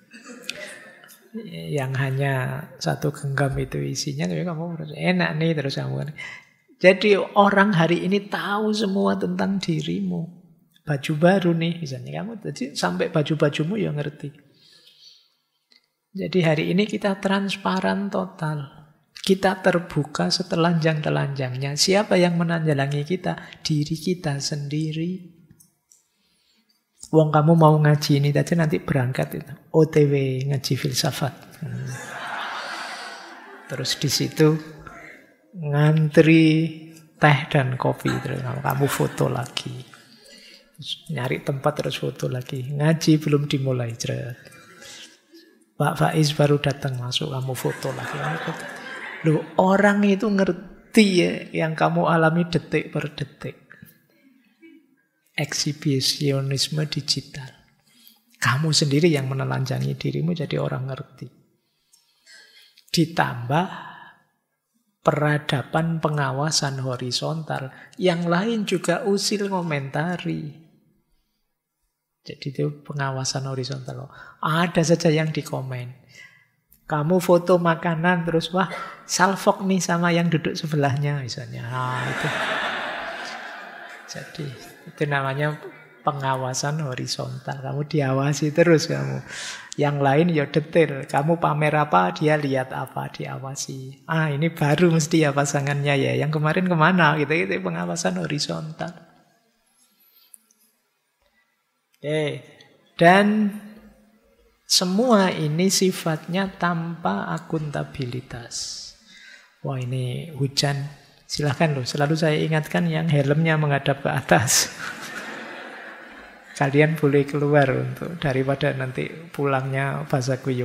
yang hanya 1 genggam itu isinya, tapi kamu merasa enak nih terus kamu. Jadi orang hari ini tahu semua tentang dirimu. Baju baru nih misalnya kamu, jadi sampai baju-bajumu ya ngerti. Jadi hari ini kita transparan total. Kita terbuka setelanjang-telanjangnya. Siapa yang menanjalangi kita? Diri kita sendiri. Wong kamu mau ngaji ini tadi nanti berangkat itu. OTW ngaji filsafat. Terus di situ ngantri teh dan kopi. Terus kamu foto lagi. Nyari tempat terus foto lagi. Ngaji belum dimulai. Pak Faiz baru datang masuk. Kamu foto lagi. Loh, orang itu ngerti ya yang kamu alami detik per detik. Eksibisionisme digital. Kamu sendiri yang menelanjangi dirimu jadi orang ngerti. Ditambah peradaban pengawasan horizontal. Yang lain juga usil ngomentari. Jadi itu pengawasan horizontal. Ada saja yang dikomen. Kamu foto makanan terus wah salfok nih sama yang duduk sebelahnya misalnya. Nah, itu. Jadi itu namanya pengawasan horizontal. Kamu diawasi terus kamu. Yang lain ya detail. Kamu pamer apa, dia lihat apa, diawasi. Ah ini baru mesti ya pasangannya ya. Yang kemarin kemana? Gitu, itu pengawasan horizontal. Oke. Dan semua ini sifatnya tanpa akuntabilitas. Wah ini hujan. Silahkan loh, selalu saya ingatkan yang helmnya menghadap ke atas. Kalian boleh keluar untuk daripada nanti pulangnya basah kuyup.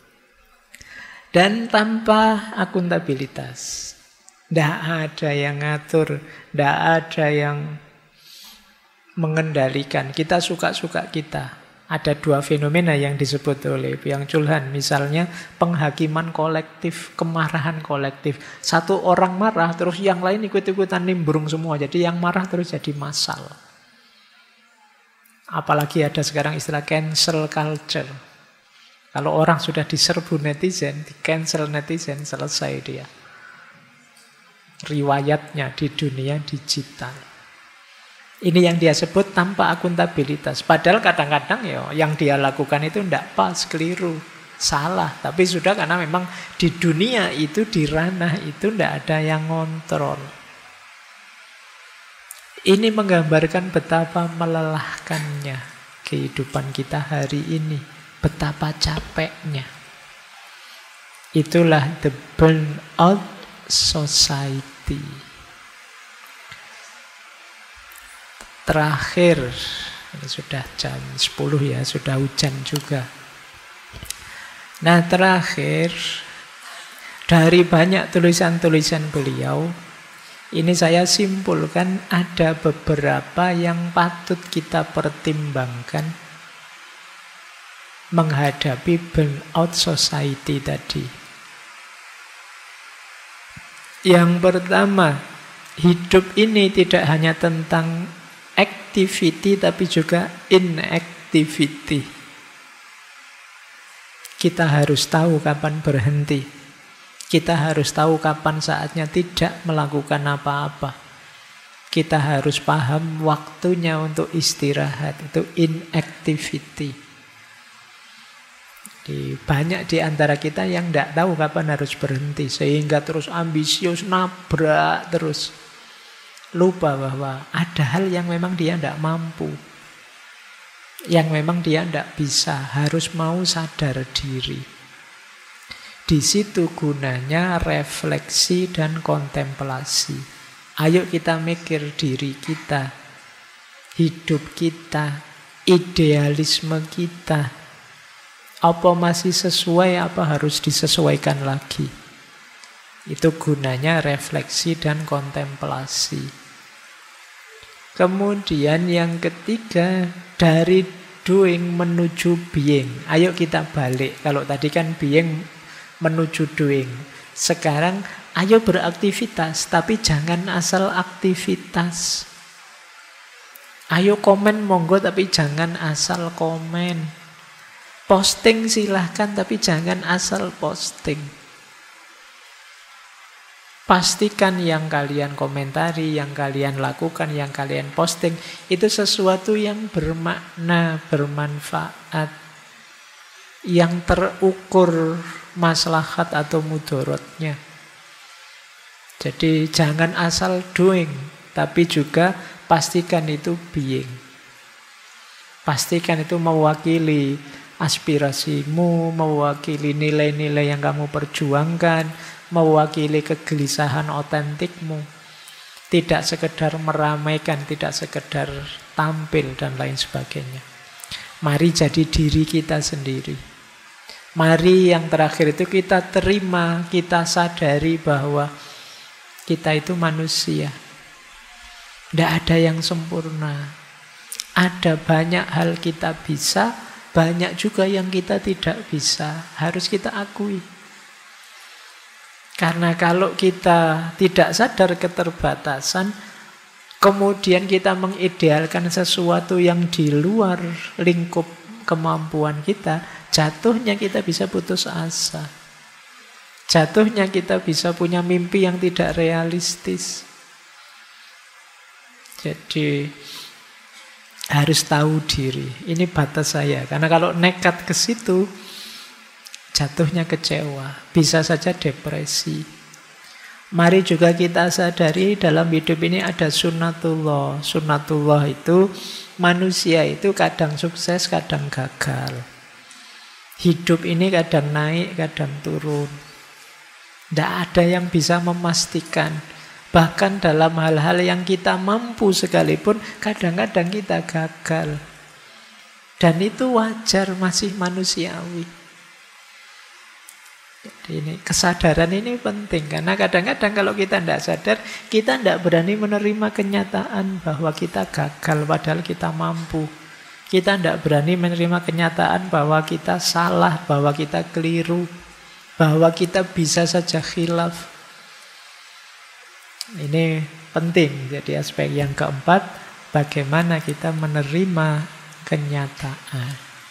Dan tanpa akuntabilitas. Tidak ada yang ngatur, tidak ada yang mengendalikan. Kita suka-suka kita. Ada 2 fenomena yang disebut oleh Byung Chul Han. Misalnya penghakiman kolektif, kemarahan kolektif. Satu orang marah, terus yang lain ikut-ikutan nimbrung semua. Jadi yang marah terus jadi massal. Apalagi ada sekarang istilah cancel culture. Kalau orang sudah diserbu netizen, di cancel netizen, selesai dia. Riwayatnya di dunia digital. Ini yang dia sebut tanpa akuntabilitas. Padahal kadang-kadang ya yang dia lakukan itu tidak pas, keliru, salah. Tapi sudah karena memang di dunia itu, di ranah itu tidak ada yang ngontrol. Ini menggambarkan betapa melelahkannya kehidupan kita hari ini. Betapa capeknya. Itulah the burnout society. Terakhir, ini sudah jam 10 ya, sudah hujan juga. Nah terakhir, dari banyak tulisan-tulisan beliau, ini saya simpulkan ada beberapa yang patut kita pertimbangkan menghadapi burnout society tadi. Yang pertama, hidup ini tidak hanya tentang activity tapi juga inactivity. Kita harus tahu kapan berhenti. Kita harus tahu kapan saatnya tidak melakukan apa-apa. Kita harus paham waktunya untuk istirahat. Itu inactivity. Banyak di antara kita yang tidak tahu kapan harus berhenti. Sehingga terus ambisius, nabrak terus. Lupa bahwa ada hal yang memang dia tidak mampu. Yang memang dia tidak bisa. Harus mau sadar diri. Di situ gunanya refleksi dan kontemplasi. Ayo kita mikir diri kita. Hidup kita. Idealisme kita. Apa masih sesuai, apa harus disesuaikan lagi. Itu gunanya refleksi dan kontemplasi. Kemudian yang ketiga, dari doing menuju being. Ayo kita balik. Kalau tadi kan being menuju doing. Sekarang ayo beraktivitas, tapi jangan asal aktivitas. Ayo komen monggo tapi jangan asal komen. Posting silahkan tapi jangan asal posting. Pastikan yang kalian komentari, yang kalian lakukan, yang kalian posting itu sesuatu yang bermakna, bermanfaat, yang terukur maslahat atau mudorotnya. Jadi jangan asal doing, tapi juga pastikan itu being. Pastikan itu mewakili aspirasimu, mewakili nilai-nilai yang kamu perjuangkan, mewakili kegelisahan otentikmu. Tidak sekedar meramaikan, tidak sekedar tampil dan lain sebagainya. Mari jadi diri kita sendiri. Mari yang terakhir itu kita terima, kita sadari bahwa kita itu manusia. Tidak ada yang sempurna. Ada banyak hal kita bisa, banyak juga yang kita tidak bisa. Harus kita akui. Karena kalau kita tidak sadar keterbatasan, kemudian kita mengidealkan sesuatu yang di luar lingkup kemampuan kita, jatuhnya kita bisa putus asa. Jatuhnya kita bisa punya mimpi yang tidak realistis. Jadi harus tahu diri. Ini batas saya. Karena kalau nekat ke situ, jatuhnya kecewa. Bisa saja depresi. Mari juga kita sadari dalam hidup ini ada sunnatullah. Sunnatullah itu manusia itu kadang sukses, kadang gagal. Hidup ini kadang naik, kadang turun. Tidak ada yang bisa memastikan. Bahkan dalam hal-hal yang kita mampu sekalipun, kadang-kadang kita gagal. Dan itu wajar, masih manusiawi. Jadi ini, kesadaran ini penting. Karena kadang-kadang kalau kita tidak sadar, kita tidak berani menerima kenyataan bahwa kita gagal, padahal kita mampu. Kita tidak berani menerima kenyataan bahwa kita salah, bahwa kita keliru, bahwa kita bisa saja khilaf. Ini penting. Jadi aspek yang keempat, bagaimana kita menerima kenyataan.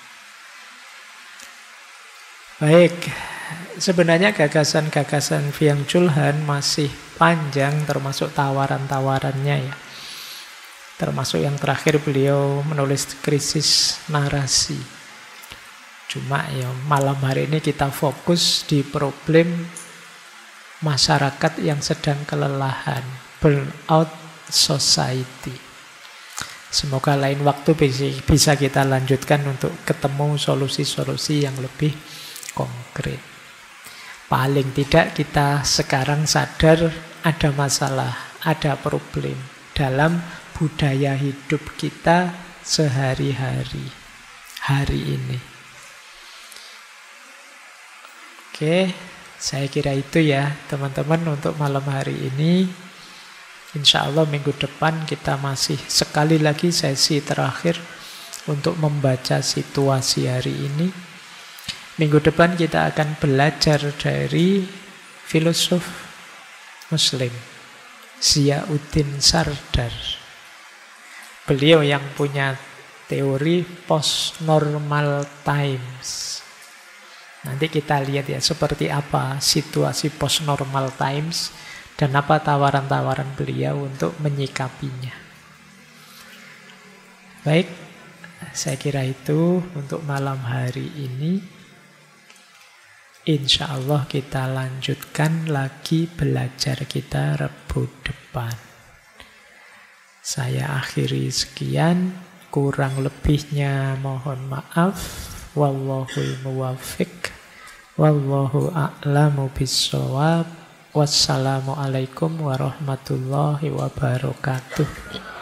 Baik, sebenarnya gagasan-gagasan Byung-Chul Han masih panjang, termasuk tawaran-tawarannya ya. Termasuk yang terakhir beliau menulis krisis narasi. Cuma ya malam hari ini kita fokus di problem masyarakat yang sedang kelelahan, burnout society. Semoga lain waktu bisa kita lanjutkan untuk ketemu solusi-solusi yang lebih konkret. Paling tidak kita sekarang sadar ada masalah, ada problem dalam budaya hidup kita sehari-hari, hari ini. Oke. Saya kira itu ya teman-teman untuk malam hari ini. Insya Allah minggu depan kita masih sekali lagi sesi terakhir untuk membaca situasi hari ini. Minggu depan kita akan belajar dari filosof Muslim Ziauddin Sardar. Beliau yang punya teori post-normal times. Nanti kita lihat ya seperti apa situasi post-normal times dan apa tawaran-tawaran beliau untuk menyikapinya. Baik, saya kira itu untuk malam hari ini. Insya Allah kita lanjutkan lagi belajar kita Rabu depan. Saya akhiri sekian, kurang lebihnya mohon maaf. Wallahul muwaffiq, wallahu a'lamu bissawab. Wassalamualaikum warahmatullahi wabarakatuh.